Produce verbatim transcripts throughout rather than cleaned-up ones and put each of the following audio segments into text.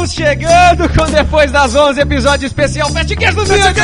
Estamos chegando com Depois das onze, episódio especial Fast Queijo do Dia.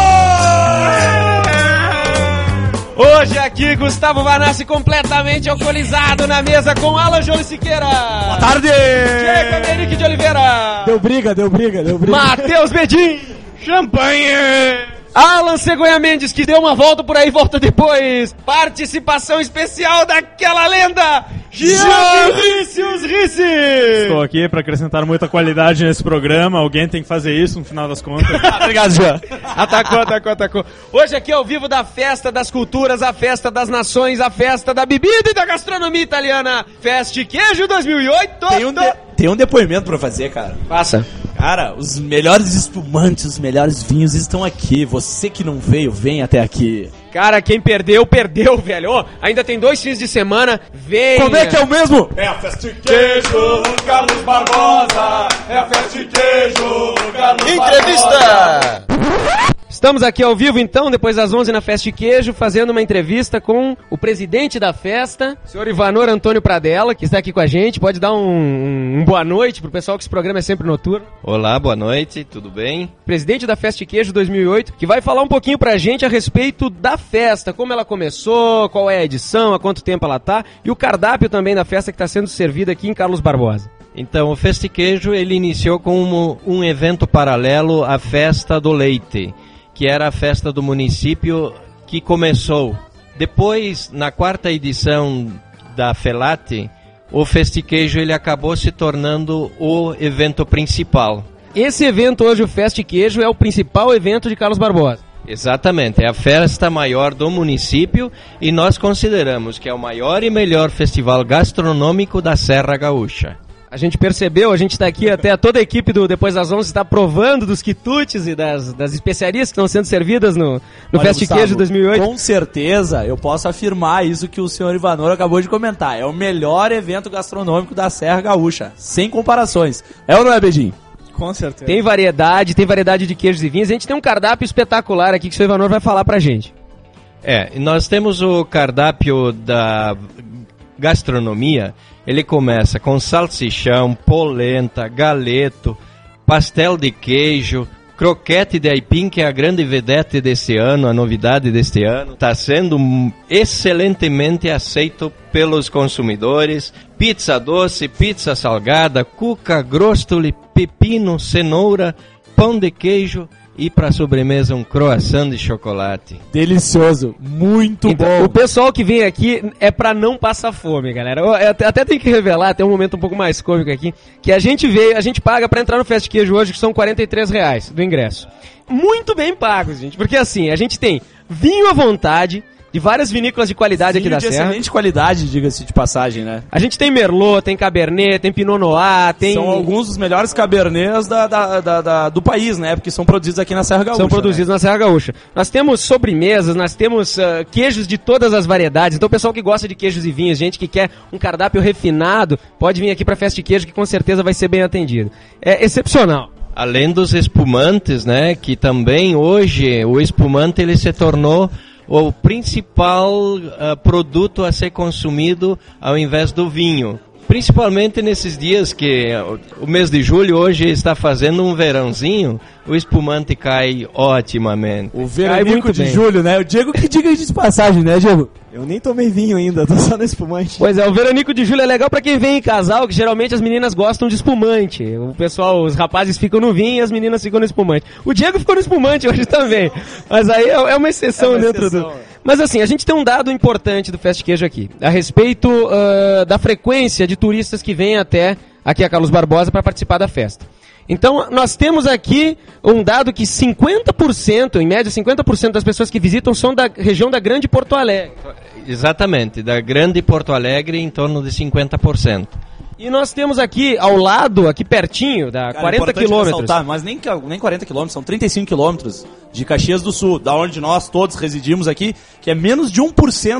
Hoje aqui, Gustavo Vanassi completamente alcoolizado na mesa com Alan João Siqueira. Boa tarde! Diego Henrique de Oliveira. Deu briga, deu briga, deu briga. Matheus Bedin. Champanhe. Alan Cegonha Mendes, que deu uma volta por aí, volta depois. Participação especial daquela lenda, Jean Vinícius Ricci. Estou aqui para acrescentar muita qualidade nesse programa. Alguém tem que fazer isso no final das contas. Obrigado, Jean. Atacou, atacou, atacou. Hoje aqui ao vivo da Festa das Culturas, a Festa das Nações, a Festa da Bebida e da Gastronomia Italiana. Fast Queijo dois mil e oito. Tem um, de, tem um depoimento pra fazer, cara. Passa. Cara, os melhores espumantes, os melhores vinhos estão aqui. Você que não veio, vem até aqui. Cara, quem perdeu, perdeu, velho. Oh, ainda tem dois fins de semana. Vem. Como é que é o mesmo? É a Festa Queijo, Carlos Barbosa. É a Festa Queijo, Carlos Entrevista. Barbosa. Estamos aqui ao vivo, então, depois das onze na Festa Queijo, fazendo uma entrevista com o presidente da festa, o senhor Ivanor Antônio Pradella, que está aqui com a gente. Pode dar um, um, um boa noite pro pessoal, que esse programa é sempre noturno. Olá, boa noite, tudo bem? Presidente da Festa Queijo dois mil e oito, que vai falar um pouquinho pra gente a respeito da festa, como ela começou, qual é a edição, há quanto tempo ela tá, e o cardápio também da festa que está sendo servido aqui em Carlos Barbosa. Então, o Festa Queijo, ele iniciou como um evento paralelo à Festa do Leite, que era a festa do município que começou. Depois, na quarta edição da Felate, o Festa Queijo ele acabou se tornando o evento principal. Esse evento hoje, o Festa Queijo, é o principal evento de Carlos Barbosa. Exatamente, é a festa maior do município e nós consideramos que é o maior e melhor festival gastronômico da Serra Gaúcha. A gente percebeu, a gente está aqui, até toda a equipe do Depois das onze está provando dos quitutes e das, das especiarias que estão sendo servidas no, no Festa Queijo dois mil e oito. Com certeza, eu posso afirmar isso que o senhor Ivanor acabou de comentar. É o melhor evento gastronômico da Serra Gaúcha, sem comparações. É ou não é, Bedin? Com certeza. Tem variedade, tem variedade de queijos e vinhos. A gente tem um cardápio espetacular aqui que o senhor Ivanor vai falar pra gente. É, nós temos o cardápio da gastronomia. Ele começa com salsichão, polenta, galeto, pastel de queijo, croquete de aipim, que é a grande vedete deste ano, a novidade deste ano. Está sendo excelentemente aceito pelos consumidores. Pizza doce, pizza salgada, cuca, gróstoli, pepino, cenoura, pão de queijo. E para sobremesa um croissant de chocolate. Delicioso, muito então, bom. O pessoal que vem aqui é pra não passar fome, galera. Eu até, até tenho que revelar, tem um momento um pouco mais cômico aqui, que a gente veio, a gente paga pra entrar no Festa Queijo hoje, que são quarenta e três reais do ingresso. Muito bem pagos, gente, porque assim, a gente tem vinho à vontade, de várias vinícolas de qualidade Vinho aqui da de Serra. excelente qualidade, diga-se de passagem, né? A gente tem Merlot, tem Cabernet, tem Pinot Noir, tem... São alguns dos melhores Cabernets da, da, da, da, do país, né? Porque são produzidos aqui na Serra Gaúcha. São produzidos né? na Serra Gaúcha. Nós temos sobremesas, nós temos uh, queijos de todas as variedades. Então o pessoal que gosta de queijos e vinhos, gente que quer um cardápio refinado, pode vir aqui pra Festa Queijo, que com certeza vai ser bem atendido. É excepcional. Além dos espumantes, né? Que também hoje o espumante ele se tornou o principal uh, produto a ser consumido ao invés do vinho. Principalmente nesses dias que uh, o mês de julho hoje está fazendo um verãozinho, o espumante cai otimamente. O veranico de bem. julho, né? O Diego que diga de passagem, né, Diego? Eu nem tomei vinho ainda, tô só no espumante. Pois é, o veranico de julho é legal pra quem vem em casal, que geralmente as meninas gostam de espumante. O pessoal, os rapazes ficam no vinho e as meninas ficam no espumante. O Diego ficou no espumante hoje também, mas aí é uma exceção é uma dentro exceção, do... É. Mas assim, a gente tem um dado importante do Festa Queijo aqui, a respeito uh, da frequência de turistas que vêm até aqui a Carlos Barbosa para participar da festa. Então, nós temos aqui um dado que cinquenta por cento, em média cinquenta por cento das pessoas que visitam são da região da Grande Porto Alegre. Exatamente, da Grande Porto Alegre em torno de cinquenta por cento. E nós temos aqui, ao lado, aqui pertinho, da Cara, quarenta quilômetros. Mas nem, nem quarenta quilômetros, são trinta e cinco quilômetros de Caxias do Sul, da onde nós todos residimos aqui, que é menos de um por cento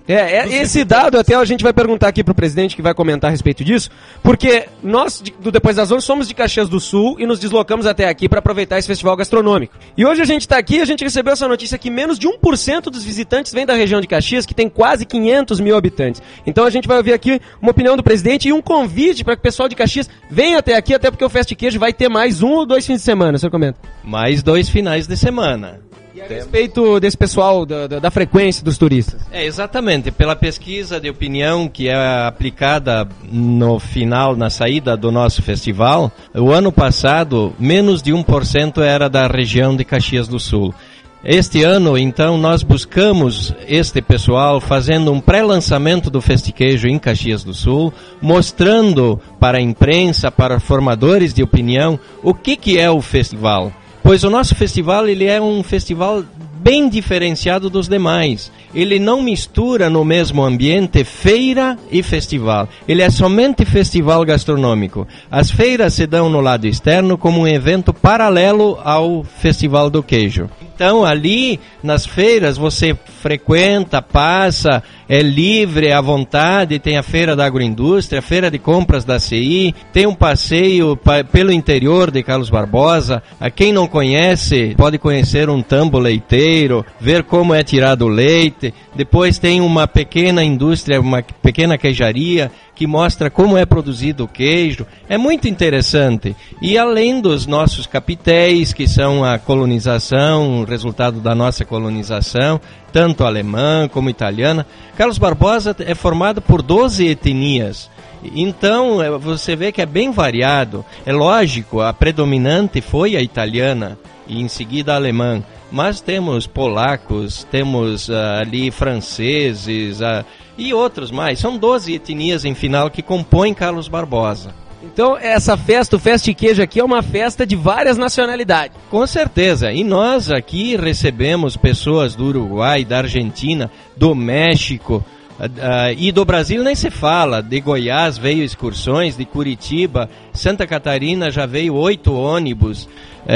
É, é esse dado até a gente vai perguntar aqui pro presidente que vai comentar a respeito disso, porque nós, de, do Depois das onze, somos de Caxias do Sul e nos deslocamos até aqui para aproveitar esse festival gastronômico. E hoje a gente tá aqui, a gente recebeu essa notícia que menos de um por cento dos visitantes vem da região de Caxias, que tem quase quinhentos mil habitantes. Então a gente vai ouvir aqui uma opinião do presidente e um convite para que o pessoal de Caxias venha até aqui, até porque o Fest Queijo vai ter mais um ou dois fins de semana, você comenta? Mais dois finais de semana. E a respeito desse pessoal, da, da, da frequência dos turistas? É, exatamente. Pela pesquisa de opinião que é aplicada no final, na saída do nosso festival, o ano passado, menos de um por cento era da região de Caxias do Sul. Este ano, então, nós buscamos este pessoal fazendo um pré-lançamento do Festiqueijo em Caxias do Sul, mostrando para a imprensa, para formadores de opinião, o que, que é o festival. Pois o nosso festival, ele é um festival bem diferenciado dos demais. Ele não mistura no mesmo ambiente feira e festival. Ele é somente festival gastronômico. As feiras se dão no lado externo como um evento paralelo ao Festival do Queijo. Então, ali, nas feiras, você frequenta, passa, é livre, é à vontade, tem a Feira da Agroindústria, a Feira de Compras da C I, tem um passeio pa- pelo interior de Carlos Barbosa. A quem não conhece, pode conhecer um tambo leiteiro, ver como é tirado o leite. Depois tem uma pequena indústria, uma pequena queijaria, que mostra como é produzido o queijo. É muito interessante. E além dos nossos capitéis, que são a colonização, o resultado da nossa colonização, tanto alemã como italiana, Carlos Barbosa é formado por doze etnias. Então, você vê que é bem variado. É lógico, a predominante foi a italiana e em seguida a alemã. Mas temos polacos, temos uh, ali franceses uh, e outros mais. São doze etnias em final que compõem Carlos Barbosa. Então essa festa, o Fest Queijo aqui é uma festa de várias nacionalidades. Com certeza. E nós aqui recebemos pessoas do Uruguai, da Argentina, do México. Uh, uh, e do Brasil nem se fala. De Goiás veio excursões, de Curitiba, Santa Catarina já veio oito ônibus,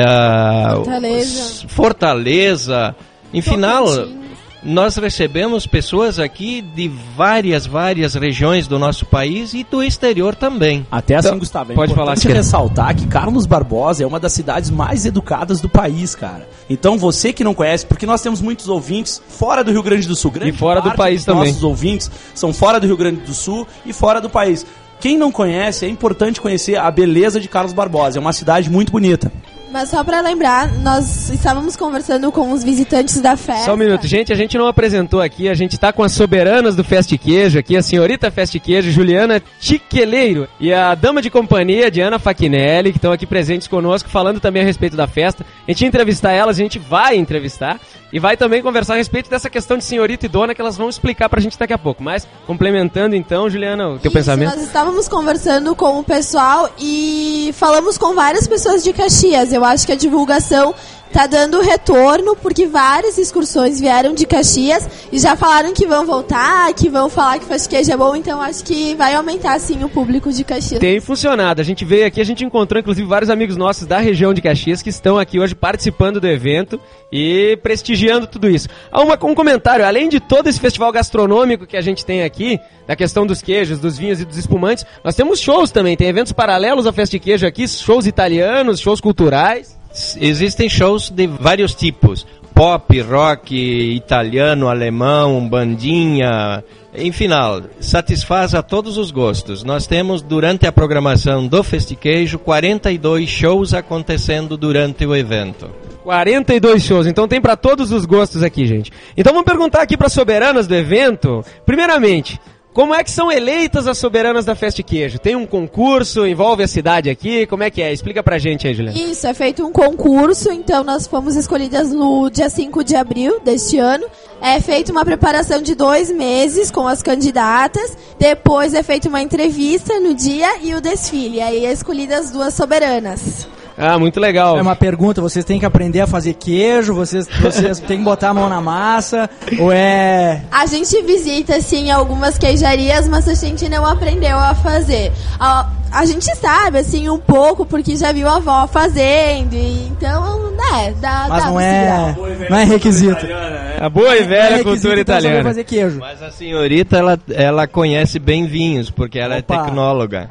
uh, Fortaleza, Fortaleza. Em final, nós recebemos pessoas aqui de várias, várias regiões do nosso país e do exterior também. Até assim, Então, Gustavo, é pode importante falar, ressaltar que Carlos Barbosa é uma das cidades mais educadas do país, cara. Então, você que não conhece, porque nós temos muitos ouvintes fora do Rio Grande do Sul. Grande E fora do parte país dos também. Nossos ouvintes são fora do Rio Grande do Sul e fora do país. Quem não conhece, é importante conhecer a beleza de Carlos Barbosa. É uma cidade muito bonita. Mas só pra lembrar, nós estávamos conversando com os visitantes da festa. Só um minuto, gente, a gente não apresentou aqui, a gente tá com as soberanas do Fest Queijo aqui, a senhorita Fest Queijo, Juliana Tiqueleiro, e a dama de companhia, Diana Fachinelli, que estão aqui presentes conosco, falando também a respeito da festa. A gente ia entrevistar elas, a gente vai entrevistar, e vai também conversar a respeito dessa questão de senhorita e dona, que elas vão explicar pra gente daqui a pouco. Mas, complementando então, Juliana, o teu Isso, pensamento? Nós estávamos conversando com o pessoal e falamos com várias pessoas de Caxias. Eu acho que a divulgação tá dando retorno, porque várias excursões vieram de Caxias e já falaram que vão voltar, que vão falar que Fest Queijo é bom, então acho que vai aumentar sim o público de Caxias. Tem funcionado. A gente veio aqui, a gente encontrou inclusive vários amigos nossos da região de Caxias que estão aqui hoje participando do evento e prestigiando tudo isso. Há uma, um comentário, além de todo esse festival gastronômico que a gente tem aqui, da questão dos queijos, dos vinhos e dos espumantes, nós temos shows também, tem eventos paralelos ao Fest Queijo aqui, shows italianos, shows culturais. Existem shows de vários tipos. Pop, rock, italiano, alemão, bandinha, enfim, satisfaz a todos os gostos. Nós temos, durante a programação do Festiqueijo, quarenta e dois shows acontecendo durante o evento. quarenta e dois shows, então tem para todos os gostos aqui, gente. Então vamos perguntar aqui para soberanas do evento. Primeiramente, como é que são eleitas as soberanas da Fest Queijo? Tem um concurso, envolve a cidade aqui, como é que é? Explica pra gente aí, Juliana. Isso, é feito um concurso, então nós fomos escolhidas no dia cinco de abril deste ano. É feita uma preparação de dois meses com as candidatas, depois é feita uma entrevista no dia e o desfile. Aí é escolhidas as duas soberanas. Ah, muito legal. É uma pergunta, vocês têm que aprender a fazer queijo, vocês, vocês têm que botar a mão na massa, ou é... A gente visita, sim, algumas queijarias, mas a gente não aprendeu a fazer. A, a gente sabe, assim, um pouco, porque já viu a avó fazendo, e então, né, dá, Mas dá não pra se é, virar. não é requisito. Italiana, A boa e velha É cultura requisito pra saber italiana. fazer queijo. Mas a senhorita, ela, ela conhece bem vinhos, porque ela Opa. é tecnóloga.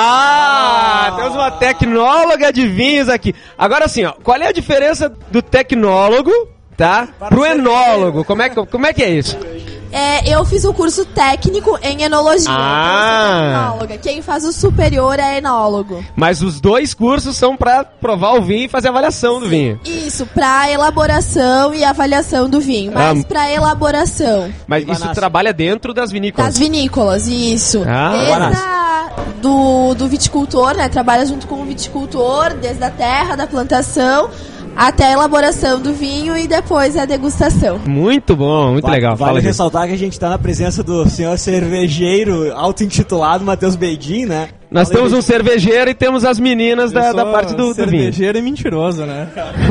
Ah, temos uma tecnóloga de vinhos aqui. Agora sim, ó, qual é a diferença do tecnólogo, tá, pro enólogo? Como é que, como é, que é isso? É, eu fiz o curso técnico em enologia. Ah. Então eu sou tecnóloga. Quem faz o superior é enólogo. Mas os dois cursos são pra provar o vinho e fazer a avaliação do vinho. Isso, pra elaboração e avaliação do vinho. Mas Ah. pra elaboração Mas isso trabalha dentro das vinícolas. das vinícolas, isso. Ah. Desde a, do, do viticultor, né? Trabalha junto com o viticultor, desde a terra, da plantação, até a elaboração do vinho e depois a degustação. Muito bom, muito Vale- legal. Vale Fala, gente. ressaltar que a gente tá na presença do senhor cervejeiro auto-intitulado Matheus Beidin, né? Nós Fala aí, temos um Beidin. cervejeiro e temos as meninas da, Eu da sou parte do, do vinho. cervejeiro e mentiroso, né?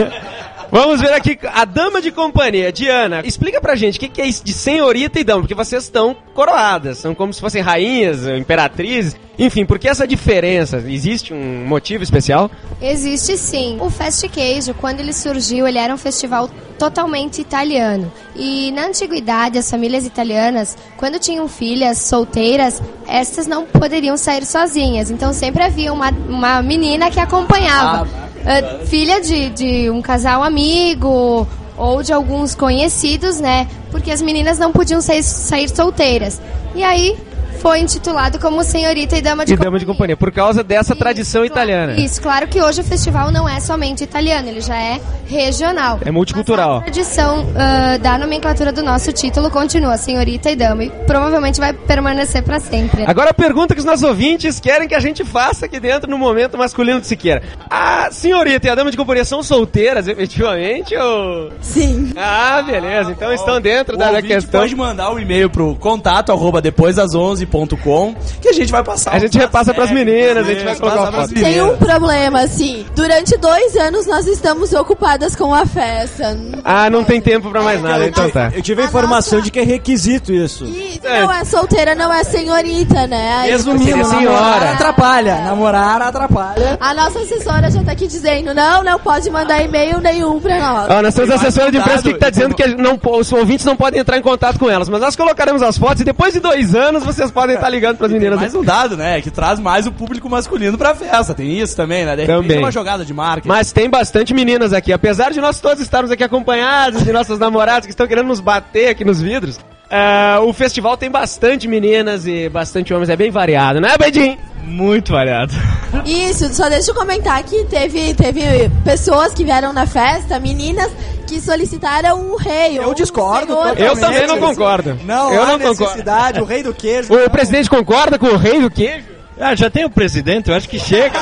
Vamos ver aqui a dama de companhia, Diana. Explica pra gente o que, que é isso de senhorita e dama, porque vocês estão coroadas, são como se fossem rainhas, imperatrizes. Enfim, por que essa diferença? Existe um motivo especial? Existe sim. O Fest Queijo, quando ele surgiu, ele era um festival totalmente italiano. E na antiguidade, as famílias italianas, quando tinham filhas solteiras, estas não poderiam sair sozinhas. Então sempre havia uma, uma menina que acompanhava. Uh, filha de, de um casal amigo ou de alguns conhecidos, né? Porque as meninas não podiam sair, sair solteiras. E aí foi intitulado como Senhorita e Dama de E dama de companhia, por causa dessa tradição Claro, italiana. Isso, claro que hoje o festival não é somente italiano, ele já é regional. É multicultural. Mas a tradição ah, da nomenclatura do nosso título continua, senhorita e dama, e provavelmente vai permanecer para sempre. Agora a pergunta que os nossos ouvintes querem que a gente faça aqui dentro no momento masculino de Siqueira. A senhorita e a dama de companhia são solteiras, efetivamente, ou... Sim. Ah, beleza, então estão dentro O da, da ouvinte questão. pode mandar um e-mail pro contato arroba depois das onze ponto com que a gente vai passar. A gente os repassa pras técnicos, meninas, a gente vai colocar passar uma pras foto. Tem um meninas. problema, assim. Durante dois anos nós estamos ocupadas com a festa. Ah, não tem tempo pra mais nada, então tá. Eu tive a A informação nossa- de que é requisito isso. E não é solteira, não é senhorita, né? Aí Resumindo, seria você- senhora. namorar atrapalha. Namorar atrapalha. A nossa assessora já tá aqui dizendo, não, não pode mandar e-mail nenhum pra nós. Ó, nós temos a assessora de imprensa que tá cuidado, dizendo que não, os ouvintes não podem entrar em contato com elas, mas nós colocaremos as fotos e depois de dois anos vocês podem estar ligando pras meninas. Mais um dado, né? Que traz mais o público masculino pra festa. Tem isso também, né? De repente Também. é uma jogada de marketing. Mas tem bastante meninas aqui, apesar de nós todos estarmos aqui acompanhados de nossos namorados que estão querendo nos bater aqui nos vidros. é, o festival tem bastante meninas e bastante homens, é bem variado, né, Beidinho? Muito variado. Isso, só deixa eu comentar que teve, teve pessoas que vieram na festa, meninas, que solicitaram o rei. Eu ou o discordo senhor. totalmente. Eu também não concordo. Não, eu há não concordo. necessidade, o rei do queijo. O não. presidente concorda com o rei do queijo? Ah, já tem o presidente, eu acho que chega.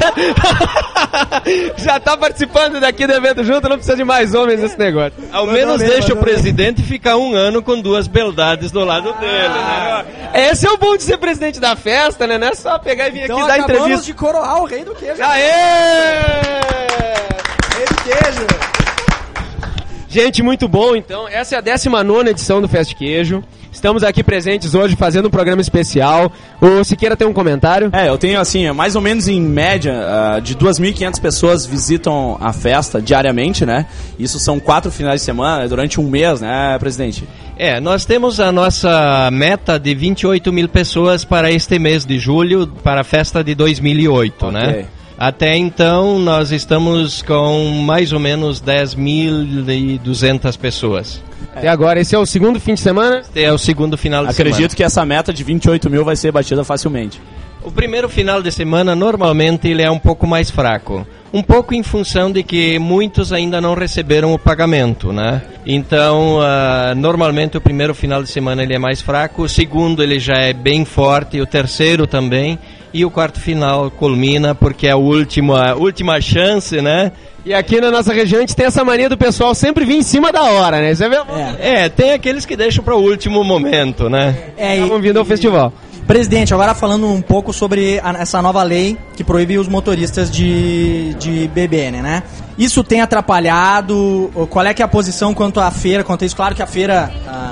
Já tá participando daqui do evento junto, não precisa de mais homens nesse negócio. Ao Mandou menos bem, deixa o mandou bem. presidente ficar um ano com duas beldades do lado dele, né? Esse é o bom de ser presidente da festa, né? Não é só pegar e vir Então aqui dar acabamos entrevista. de coroar o rei do queijo. Aê! Rei do queijo. Gente, muito bom, então. Essa é a décima nona edição do Fest Queijo. Estamos aqui presentes hoje fazendo um programa especial. O Siqueira tem um comentário? É, eu tenho assim, mais ou menos em média, uh, de duas mil e quinhentas pessoas visitam a festa diariamente, né? Isso são quatro finais de semana, durante um mês, né, presidente? É, nós temos a nossa meta de vinte e oito mil pessoas para este mês de julho, para a festa de dois mil e oito, Ok. né? Até então, nós estamos com mais ou menos dez mil e duzentas pessoas. Até agora, esse é o segundo fim de semana? É o segundo final de Acredito semana. que essa meta de vinte e oito mil vai ser batida facilmente. O primeiro final de semana, normalmente, ele é um pouco mais fraco. Um pouco em função de que muitos ainda não receberam o pagamento, né? Então, uh, normalmente, o primeiro final de semana ele é mais fraco. O segundo, ele já é bem forte. O terceiro também. E o quarto final culmina porque é a última, a última chance, né? E aqui na nossa região a gente tem essa mania do pessoal sempre vir em cima da hora, né? Você vê? É, tem aqueles que deixam para o último momento, né? É, e- Estavam vindo ao festival. Presidente, agora falando um pouco sobre a- essa nova lei que proíbe os motoristas de, de B B N, né? Isso tem atrapalhado? Qual é que é a posição quanto à feira, quanto a isso? Claro que a feira, ah,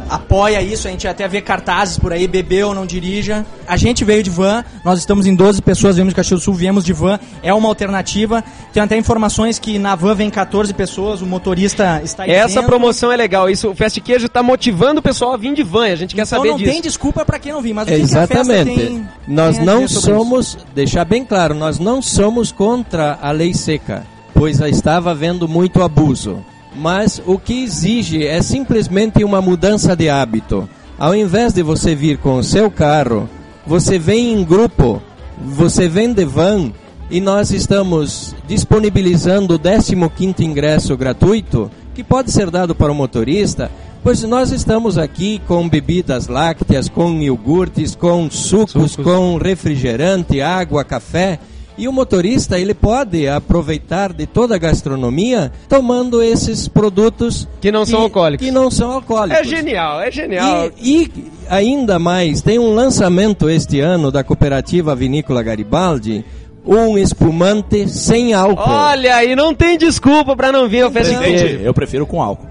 apoia isso, a gente até vê cartazes por aí, bebeu ou não dirija. A gente veio de van, nós estamos em doze pessoas, viemos de Caxias do Sul, viemos de van, é uma alternativa. Tem até informações que na van vem catorze pessoas, o motorista está isento. Essa promoção é legal, isso, o Fast Queijo tá motivando o pessoal a vir de van, a gente quer então saber não disso. Tem desculpa para quem não vir, mas o que Exatamente. Que a festa tem, nós tem a não dizer sobre somos, isso? deixar bem claro, nós não somos contra a lei seca, pois estava havendo muito abuso. Mas o que exige é simplesmente uma mudança de hábito. Ao invés de você vir com o seu carro, você vem em grupo, você vem de van, e nós estamos disponibilizando o décimo quinto ingresso gratuito, que pode ser dado para o motorista, pois nós estamos aqui com bebidas lácteas, com iogurtes, com sucos, sucos. com refrigerante, água, café. E o motorista, ele pode aproveitar de toda a gastronomia tomando esses produtos que não são alcoólicos. Que não são alcoólicos. É genial, é genial. E, e ainda mais, tem um lançamento este ano da Cooperativa Vinícola Garibaldi, um espumante sem álcool. Olha aí, não tem desculpa para não vir ao Fast Queijo. Eu prefiro com álcool.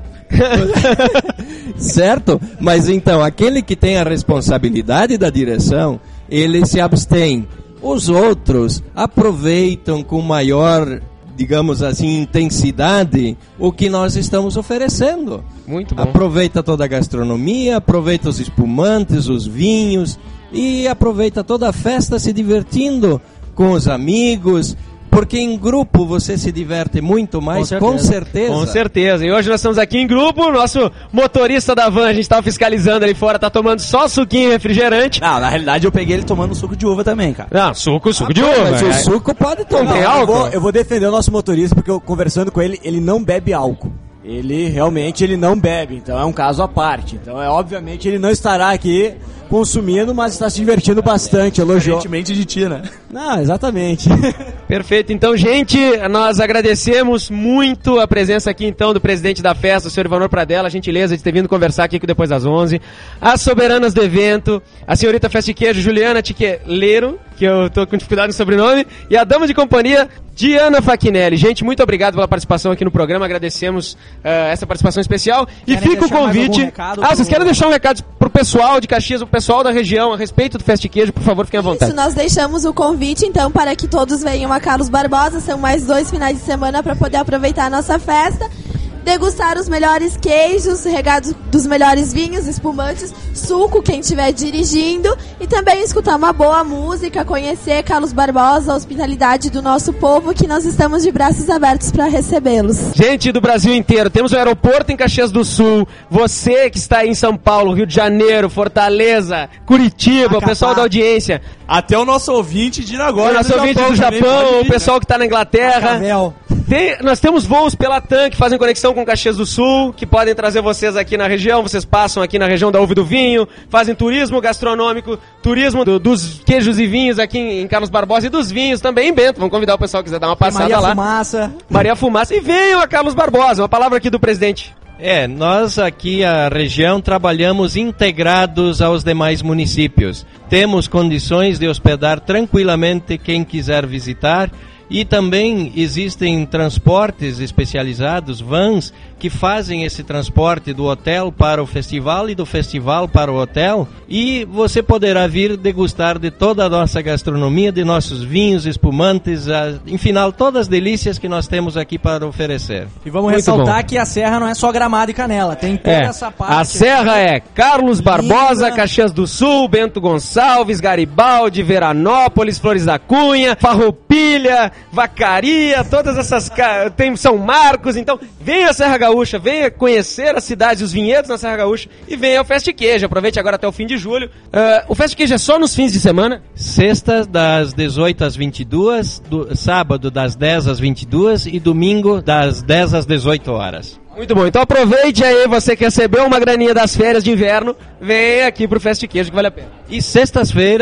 Certo? Mas então, aquele que tem a responsabilidade da direção, ele se abstém. Os outros aproveitam com maior, digamos assim, intensidade o que nós estamos oferecendo. Muito bom. Aproveita toda a gastronomia, aproveita os espumantes, os vinhos e aproveita toda a festa se divertindo com os amigos. Porque em grupo você se diverte muito mais, com certeza. Com certeza. Com certeza. E hoje nós estamos aqui em grupo, o nosso motorista da van, a gente estava fiscalizando ali fora, tá tomando só suquinho e refrigerante. Não, na realidade eu peguei ele tomando suco de uva também, cara. Não, suco, suco ah, de pô, uva. Mas é. o suco pode tomar. Não tem eu, álcool? vou, eu vou defender o nosso motorista, porque eu conversando com ele, ele não bebe álcool. Ele realmente ele não bebe, então é um caso à parte. Então é obviamente ele não estará aqui consumindo, mas está se divertindo bastante, elogiou. Diferentemente de ti, né? Não, exatamente. Perfeito. Então, gente, nós agradecemos muito a presença aqui, então, do presidente da festa, o senhor Ivanor Pradella, a gentileza de ter vindo conversar aqui depois das onze. As soberanas do evento, a senhorita Fast Queijo, Juliana Tiqueleiro, que eu tô com dificuldade no sobrenome, e a dama de companhia, Diana Fachinelli. Gente, muito obrigado pela participação aqui no programa, agradecemos uh, essa participação especial. E Querem fica o convite... Ah, pro... vocês querem deixar um recado pro pessoal de Caxias, o pessoal da região, a respeito do Fast Queijo, por favor, fiquem à vontade. Isso, nós deixamos o convite, então, para que todos venham a Carlos Barbosa. São mais dois finais de semana para poder aproveitar a nossa festa, degustar os melhores queijos, regados dos melhores vinhos, espumantes, suco, quem estiver dirigindo, e também escutar uma boa música, conhecer Carlos Barbosa, a hospitalidade do nosso povo, que nós estamos de braços abertos para recebê-los. Gente do Brasil inteiro, temos um aeroporto em Caxias do Sul, você que está aí em São Paulo, Rio de Janeiro, Fortaleza, Curitiba, Acapá. O pessoal da audiência. Até o nosso ouvinte de Nagoya, o nosso ouvinte do Japão, o pessoal que está na Inglaterra. Tem, nós temos voos pela TAM que fazem conexão com Caxias do Sul, que podem trazer vocês aqui na região. Vocês passam aqui na região da uva e do vinho, fazem turismo gastronômico, turismo do, dos queijos e vinhos aqui em, em Carlos Barbosa, e dos vinhos também em Bento. Vamos convidar o pessoal que quiser dar uma passada Maria lá. Fumaça. Maria Fumaça. E venham a Carlos Barbosa. Uma palavra aqui do presidente. É, nós aqui, a região, trabalhamos integrados aos demais municípios. Temos condições de hospedar tranquilamente quem quiser visitar. E também existem transportes especializados, vans, que fazem esse transporte do hotel para o festival e do festival para o hotel. E você poderá vir degustar de toda a nossa gastronomia, de nossos vinhos, espumantes, a, em final, todas as delícias que nós temos aqui para oferecer. E vamos Muito ressaltar bom. que a Serra não é só Gramado e Canela, tem toda É, essa parte. a Serra é Carlos Barbosa, Linda. Caxias do Sul, Bento Gonçalves, Garibaldi, Veranópolis, Flores da Cunha, Farroupilha, Vacaria, todas essas... Ca... tem São Marcos. Então, venha à Serra Gaúcha, venha conhecer as cidades, os vinhedos na Serra Gaúcha, e venha ao Fast Queijo. Aproveite agora até o fim de julho. Uh, o Fast Queijo é só nos fins de semana? Sexta, das dezoito às vinte e duas, do, sábado, das dez às vinte e duas, e domingo, das dez às dezoito horas. Muito bom, então aproveite aí, você que recebeu uma graninha das férias de inverno, venha aqui pro Fast Queijo que vale a pena. E sextas-feiras,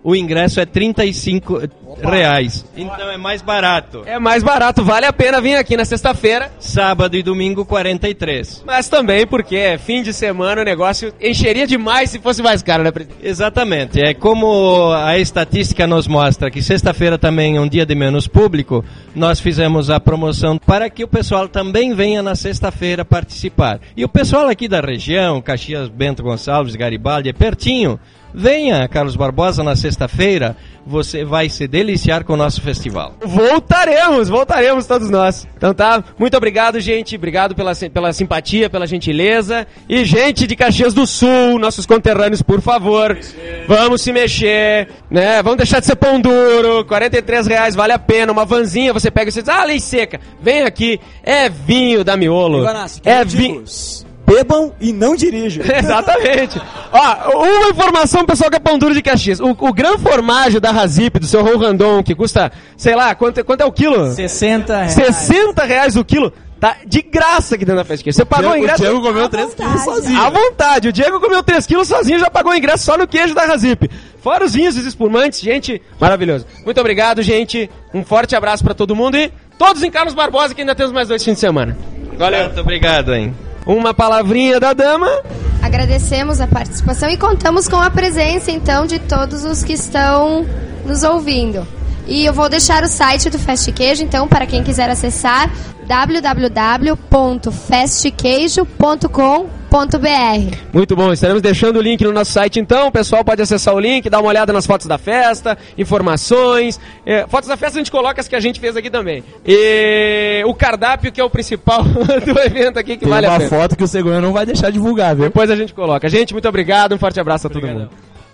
o ingresso é trinta e cinco reais. Então é mais barato. É mais barato, vale a pena vir aqui na sexta-feira. Sábado e domingo, quarenta e três. Mas também porque é fim de semana, o negócio encheria demais se fosse mais caro, né, presidente? Exatamente. É como a estatística nos mostra que sexta-feira também é um dia de menos público, nós fizemos a promoção para que o pessoal também venha na sexta-feira participar. E o pessoal aqui da região, Caxias, Bento Gonçalves, Garibaldi, é pertinho. Venha, Carlos Barbosa, na sexta-feira, você vai se deliciar com o nosso festival. Voltaremos, voltaremos todos nós. Então tá, muito obrigado, gente, obrigado pela, pela simpatia, pela gentileza. E gente de Caxias do Sul, nossos conterrâneos, por favor, vamos se mexer, né? Vamos deixar de ser pão duro, quarenta e três reais, vale a pena. Uma vanzinha, você pega e você diz, ah, lei seca, vem aqui, é vinho da Miolo. Iguanassi, é vinho... Bebam e não dirijam. Exatamente. Ó, uma informação, pessoal, que é pão duro de Caxias. O, o Gran Formaggio da Razip, do seu Rô Randon, que custa, sei lá, quanto, quanto é o quilo? sessenta reais. sessenta reais o quilo. Tá de graça aqui dentro da festa. Você pagou o ingresso... O Diego comeu três quilos sozinho. À vontade. O Diego comeu três quilos sozinho e já pagou o ingresso só no queijo da Razip. Fora os vinhos e os espumantes, gente, maravilhoso. Muito obrigado, gente. Um forte abraço pra todo mundo e todos em Carlos Barbosa, que ainda temos mais dois fins de semana. Valeu. Muito obrigado, hein. Uma palavrinha da dama. Agradecemos a participação e contamos com a presença, então, de todos os que estão nos ouvindo. E eu vou deixar o site do Fest Queijo, então, para quem quiser acessar, w w w ponto fest queijo ponto com ponto b r. Muito bom, estaremos deixando o link no nosso site, então. O pessoal pode acessar o link, dar uma olhada nas fotos da festa, informações. É, fotos da festa a gente coloca as que a gente fez aqui também. E o cardápio, que é o principal do evento aqui, que Tem vale a pena. uma foto que o Cegonha não vai deixar divulgar, viu? Depois a gente coloca. Gente, muito obrigado, um forte abraço a todo mundo.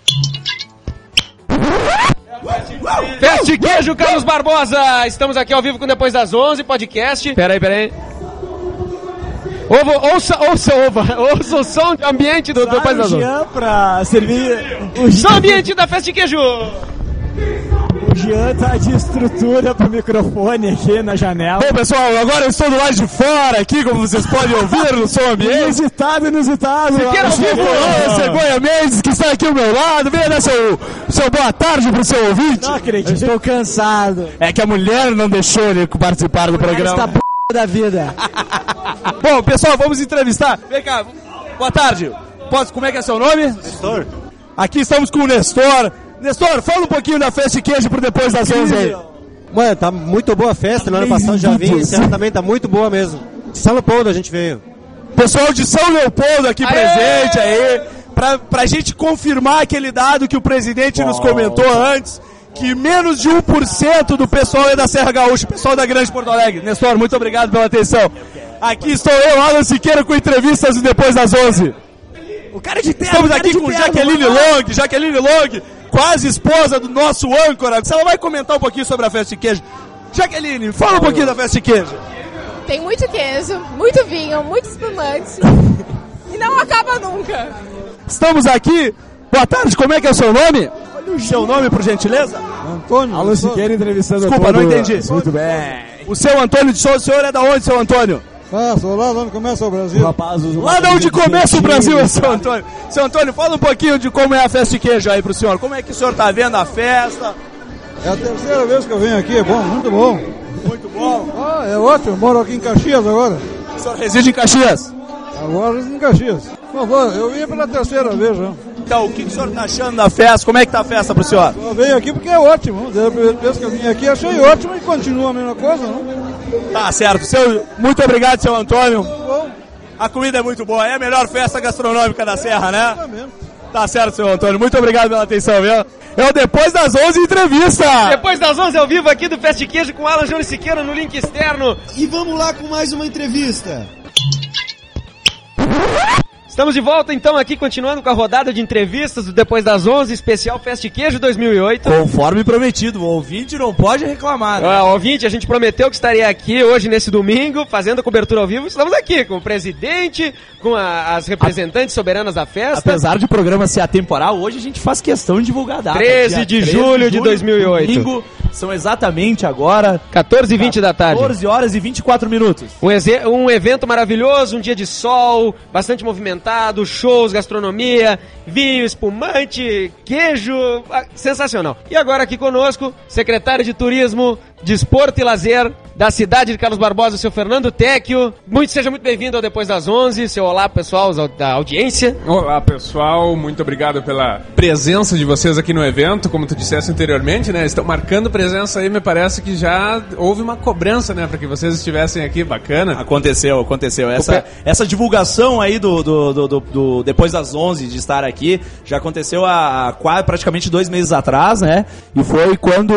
Fest Queijo, Carlos Barbosa. Estamos aqui ao vivo com Depois das onze, podcast. Peraí, peraí. Ovo, ouça, ouça, ova, ouça o som de ambiente do Depois das onze. Jean pra servir o som ambiente da Fest Queijo. O Jean tá de estrutura pro microfone aqui na janela. Bom, pessoal, agora eu estou do lado de fora aqui, como vocês podem ouvir no som ambiente. Inusitado, inusitado. Você quer ao vivo? O Cegonha Mendes, que está aqui ao meu lado. Venha dar seu, seu boa tarde pro seu ouvinte. Não acredito. Estou cansado. É que a mulher não deixou ele participar do programa. Está p... da vida. Bom, pessoal, vamos entrevistar. Vem cá, boa tarde. Posso, como é que é seu nome? Nestor. Aqui estamos com o Nestor. Nestor, fala um pouquinho da Festa de Queijo por Depois das onze aí. Mano, tá muito boa a festa, no ano passado já vim, esse ano também tá muito boa mesmo. De São Leopoldo a gente veio. Pessoal de São Leopoldo aqui Aê! presente aí, pra, pra gente confirmar aquele dado que o presidente oh. nos comentou antes, que menos de um por cento do pessoal é da Serra Gaúcha, pessoal da Grande Porto Alegre. Nestor, muito obrigado pela atenção. Aqui estou eu, Alan Siqueira, com entrevistas do Depois das onze. O cara de terra, Estamos aqui com terra, Jaqueline Long, Jaqueline Long, quase esposa do nosso âncora. Ela vai comentar um pouquinho sobre a Festa de Queijo. Jaqueline, fala um pouquinho da Festa de Queijo. Tem muito queijo, muito vinho, muito espumante e não acaba nunca. Estamos aqui. Boa tarde, como é que é o seu nome? Seu nome, por gentileza? Antônio. Alan Siqueira entrevistando. Desculpa, não entendi. Muito bem. O seu Antônio de Souza, o senhor é da onde, seu Antônio? Ah, sou lá onde começa o Brasil. Rapaz, lá de onde começa o Brasil é seu Antônio. Seu Antônio, fala um pouquinho de como é a Festa de Queijo aí pro senhor. Como é que o senhor tá vendo a festa? É a terceira vez que eu venho aqui, é bom, muito bom. Muito bom. Ah, é ótimo, moro aqui em Caxias agora. O senhor reside em Caxias? Agora reside em Caxias. Por favor, eu vim pela terceira vez já. Então, o que, que o senhor tá achando da festa? Como é que tá a festa pro senhor? Eu venho aqui porque é ótimo. Desde a primeira vez que eu vim aqui, achei ótimo e continua a mesma coisa, não? Tá certo. Seu, muito obrigado, seu Antônio. Bom. A comida é muito boa. É a melhor festa gastronômica da Serra, né? Exatamente. Tá certo, seu Antônio. Muito obrigado pela atenção, viu? É o Depois das onze entrevista. Depois das onze ao vivo aqui do Festa de Queijo com Alan Júnior Siqueira no link externo. E vamos lá com mais uma entrevista. Estamos de volta, então, aqui, continuando com a rodada de entrevistas do Depois das onze, especial Festa de Queijo dois mil e oito. Conforme prometido, o ouvinte não pode reclamar, né? Ah, ouvinte, a gente prometeu que estaria aqui hoje, nesse domingo, fazendo a cobertura ao vivo. Estamos aqui com o presidente, com a, as representantes soberanas da festa. Apesar de o programa ser atemporal, hoje a gente faz questão de divulgar a data. treze de julho de dois mil e oito. Domingo, São exatamente agora quatorze e vinte da tarde. quatorze horas e vinte e quatro minutos. Um, exe- um evento maravilhoso, um dia de sol, bastante movimentado, shows, gastronomia, vinho, espumante, queijo, ah, sensacional. E agora aqui conosco, secretário de Turismo, Desporto e Lazer da cidade de Carlos Barbosa, o seu Fernando Tecchio. Muito, seja muito bem-vindo ao Depois das onze. Seu olá, pessoal da audiência. Olá, pessoal. Muito obrigado pela presença de vocês aqui no evento. Como tu disseste anteriormente, né? Estão marcando presença aí. Me parece que já houve uma cobrança, né? Para que vocês estivessem aqui. Bacana. Aconteceu, aconteceu. Essa, essa divulgação aí do, do, do, do, do Depois das onze, de estar aqui, já aconteceu há quase, praticamente dois meses atrás, né? E foi quando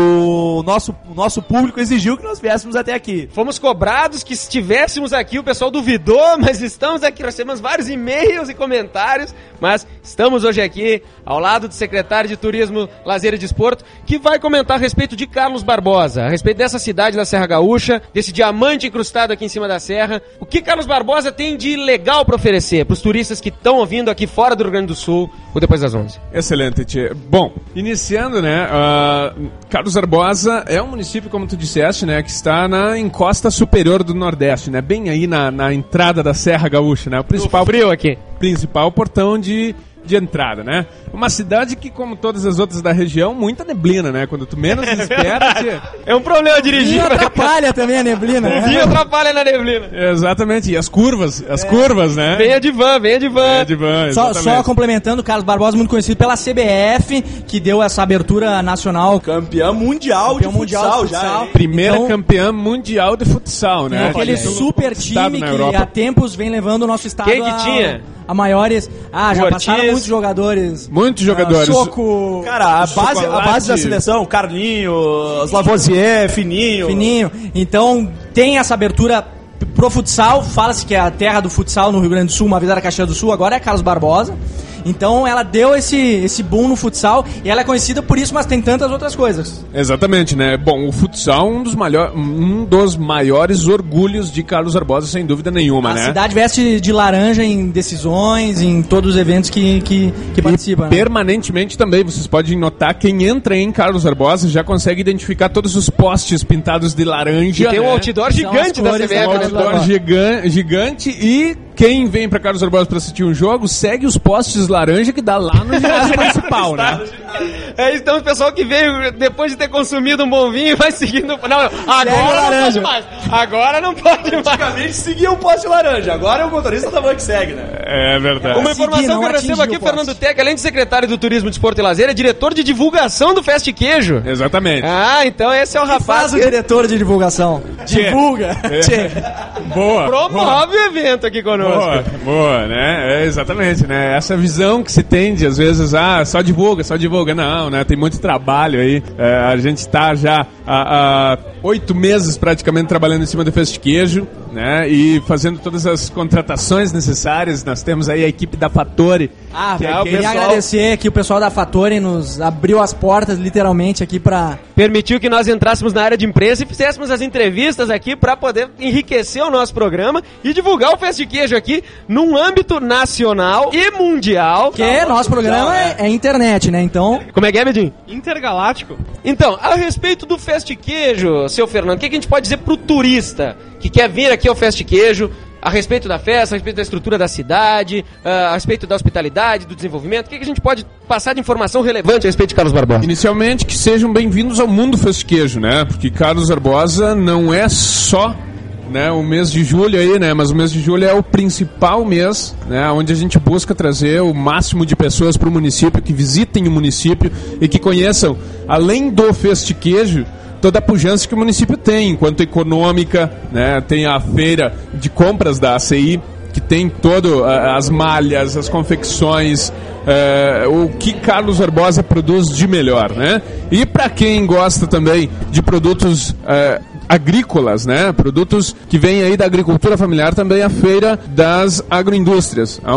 o nosso, o nosso público exigiu que nós viéssemos até aqui. Fomos cobrados que estivéssemos aqui, o pessoal duvidou, mas estamos aqui, recebemos vários e-mails e comentários, mas estamos hoje aqui ao lado do secretário de Turismo, Lazer e Desporto, que vai comentar a respeito de Carlos Barbosa, a respeito dessa cidade da Serra Gaúcha, desse diamante incrustado aqui em cima da serra. O que Carlos Barbosa tem de legal para oferecer para os turistas que estão ouvindo aqui fora do Rio Grande do Sul, o Depois das onze? Excelente, Tchê. Bom, iniciando, né, uh, Carlos Barbosa é um município, como tu disseste, né, que está na encosta superior do Nordeste, né, bem aí na, na entrada da Serra Gaúcha, né, o principal frio aqui, principal portão de de entrada, né? Uma cidade que, como todas as outras da região, muita neblina, né? Quando tu menos espera... Te... É um problema dirigir. E atrapalha também a neblina, né? E atrapalha na neblina. Exatamente, e as curvas, as é. curvas, né? Venha de van, venha de van. Venha de van, só, só complementando, o Carlos Barbosa, muito conhecido pela C B F, que deu essa abertura nacional. Campeão mundial campeão de mundial futsal, de futsal. já. Primeira então, campeã mundial de futsal, né? É aquele super time que há tempos vem levando o nosso estado Quem que a, tinha? a maiores... Ah, já Ortiz. passaram muitos jogadores. Muitos jogadores. Uh, Soco. Cara, a base, a base da seleção, Carlinhos, Lavoisier, Fininho. Fininho. Então, tem essa abertura pro futsal. Fala-se que é a terra do futsal no Rio Grande do Sul, uma vez era Caxias do Sul, agora é Carlos Barbosa. Então ela deu esse, esse boom no futsal e ela é conhecida por isso, mas tem tantas outras coisas. Exatamente, né? Bom, o futsal é um dos, maior, um dos maiores orgulhos de Carlos Barbosa, sem dúvida nenhuma, a né? A cidade veste de laranja em decisões, em todos os eventos que, que, que participam. Né? Permanentemente também, vocês podem notar, quem entra em Carlos Barbosa já consegue identificar todos os postes pintados de laranja. E tem um né? outdoor gigante da C B F. Um outdoor gigante, gigante e quem vem pra Carlos Barbosa pra assistir um jogo, segue os postes laranja que dá lá no ginásio municipal, né? É, então o pessoal que veio depois de ter consumido um bom vinho vai seguindo... Não, agora não pode mais. Agora não pode mais. Antigamente seguia o poste laranja, agora é o motorista da van que segue, né? É verdade. Uma informação Seguir, que eu recebo aqui, Fernando Tecchio, além de secretário do Turismo, Desporto e Lazer, é diretor de divulgação do Fest Queijo. Exatamente. Ah, então esse é o rapaz... Faz o diretor de divulgação. Tchê. Divulga. É. Boa. Promove o evento aqui conosco. Boa, boa, né? É, exatamente, né? Essa visão que se tende, às vezes, ah, só divulga, só divulga. Não, né? Tem muito trabalho aí. É, a gente tá já há oito meses praticamente trabalhando em cima do Fest Queijo, né? E fazendo todas as contratações necessárias. Nós temos aí a equipe da Fattori. Ah, que é, eu queria pessoal... agradecer que o pessoal da Fattori nos abriu as portas, literalmente, aqui pra... Permitiu que nós entrássemos na área de imprensa e fizéssemos as entrevistas aqui pra poder enriquecer o nosso programa e divulgar o Fest Queijo aqui num âmbito nacional e mundial. Que é, nosso programa é, é internet, né? Então... Como é que é, Medinho? Intergaláctico. Então, a respeito do Fest Queijo, seu Fernando, o que, que a gente pode dizer pro turista que quer vir aqui ao Fest Queijo, a respeito da festa, a respeito da estrutura da cidade, a respeito da hospitalidade, do desenvolvimento? O que, que a gente pode passar de informação relevante a respeito de Carlos Barbosa? Inicialmente, que sejam bem-vindos ao mundo Fest Queijo, né? Porque Carlos Barbosa não é só... Né, o mês de julho aí, né, mas o mês de julho é o principal mês, né, onde a gente busca trazer o máximo de pessoas para o município, que visitem o município e que conheçam, além do Fest Queijo, toda a pujança que o município tem, enquanto econômica, né, tem a feira de compras da A C I, que tem todo as malhas, as confecções, é, o que Carlos Barbosa produz de melhor, né? E para quem gosta também de produtos é, agrícolas, né? Produtos que vêm aí da agricultura familiar, também a feira das agroindústrias, onde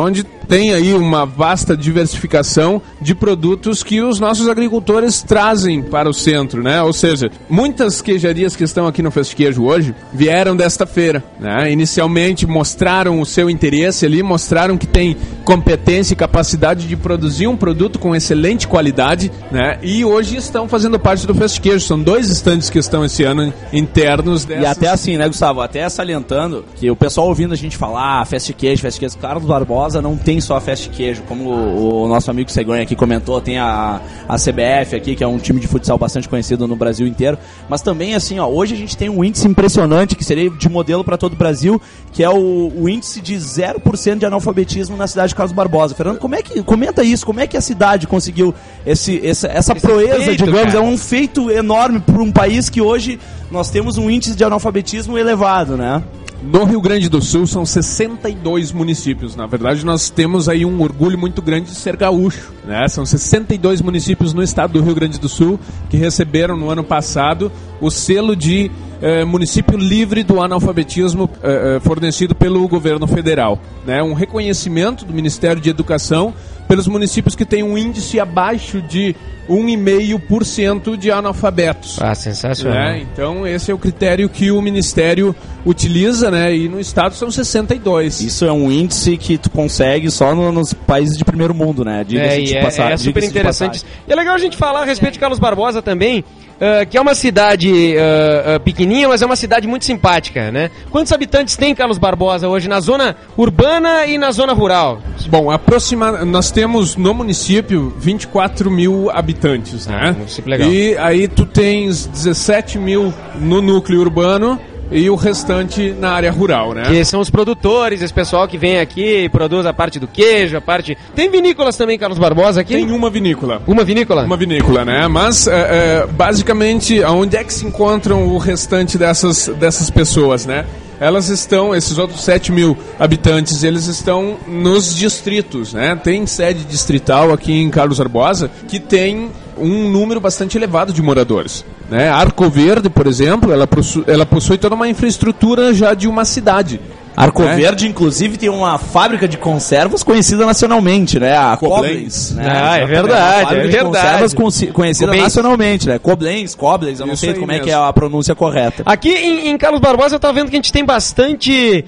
tem aí uma vasta diversificação de produtos que os nossos agricultores trazem para o centro, né? Ou seja, muitas queijarias que estão aqui no Fest Queijo hoje vieram desta feira, né? Inicialmente mostraram o seu interesse ali, mostraram que tem competência e capacidade de produzir um produto com excelente qualidade, né? E hoje estão fazendo parte do Fest Queijo. São dois estandes que estão esse ano internos dessas... E até assim, né, Gustavo? Até salientando que o pessoal ouvindo a gente falar ah, Fest Queijo, Fest Queijo, Carlos Barbosa não tem só a Fest Queijo, como o, o nosso amigo Cegonha aqui comentou, tem a, a C B F aqui, que é um time de futsal bastante conhecido no Brasil inteiro, mas também assim, ó, hoje a gente tem um índice impressionante, que seria de modelo para todo o Brasil, que é o, o índice de zero por cento de analfabetismo na cidade de Carlos Barbosa. Fernando, como é que, comenta isso, como é que a cidade conseguiu esse, esse, essa esse proeza, feito, digamos, cara. É um feito enorme para um país que hoje nós temos um índice de analfabetismo elevado, né? No Rio Grande do Sul são sessenta e dois municípios. Na verdade, nós temos aí um orgulho muito grande de ser gaúcho, né? São sessenta e dois municípios no estado do Rio Grande do Sul que receberam no ano passado o selo de eh, município livre do analfabetismo eh, fornecido pelo governo federal, né? Um reconhecimento do Ministério de Educação pelos municípios que têm um índice abaixo de um vírgula cinco por cento de analfabetos. Ah, sensacional. Né? Então esse é o critério que o Ministério utiliza, né? E no estado são sessenta e dois. Isso é um índice que tu consegue só no, nos países de primeiro mundo, né? É, e é, passar, é super interessante. E é legal a gente falar a respeito de Carlos Barbosa também, uh, que é uma cidade uh, uh, pequenininha, mas é uma cidade muito simpática, né? Quantos habitantes tem Carlos Barbosa hoje na zona urbana e na zona rural? Bom, aproxima... nós temos no município vinte e quatro mil habitantes, né? Ah, município legal. E aí tu tens dezessete mil no núcleo urbano e o restante na área rural, né? Que são os produtores, esse pessoal que vem aqui e produz a parte do queijo, a parte... Tem vinícolas também, Carlos Barbosa, aqui? Tem uma vinícola. Uma vinícola? Uma vinícola, né? Mas, é, é, basicamente, onde é que se encontram o restante dessas, dessas pessoas, né? Elas estão, esses outros sete mil habitantes, eles estão nos distritos, né? Tem sede distrital aqui em Carlos Barbosa que tem um número bastante elevado de moradores, né? Arco Verde, por exemplo, ela possui, ela possui toda uma infraestrutura já de uma cidade. Arco é. Verde, inclusive, tem uma fábrica de conservas conhecida nacionalmente, né? A Koblenz. Né? Ah, é verdade, é, é verdade. Conservas conhecida Koblenz. Nacionalmente, né? Koblenz, Koblenz, eu não Isso sei como mesmo. É que é a pronúncia correta. Aqui em, em Carlos Barbosa eu tô vendo que a gente tem bastante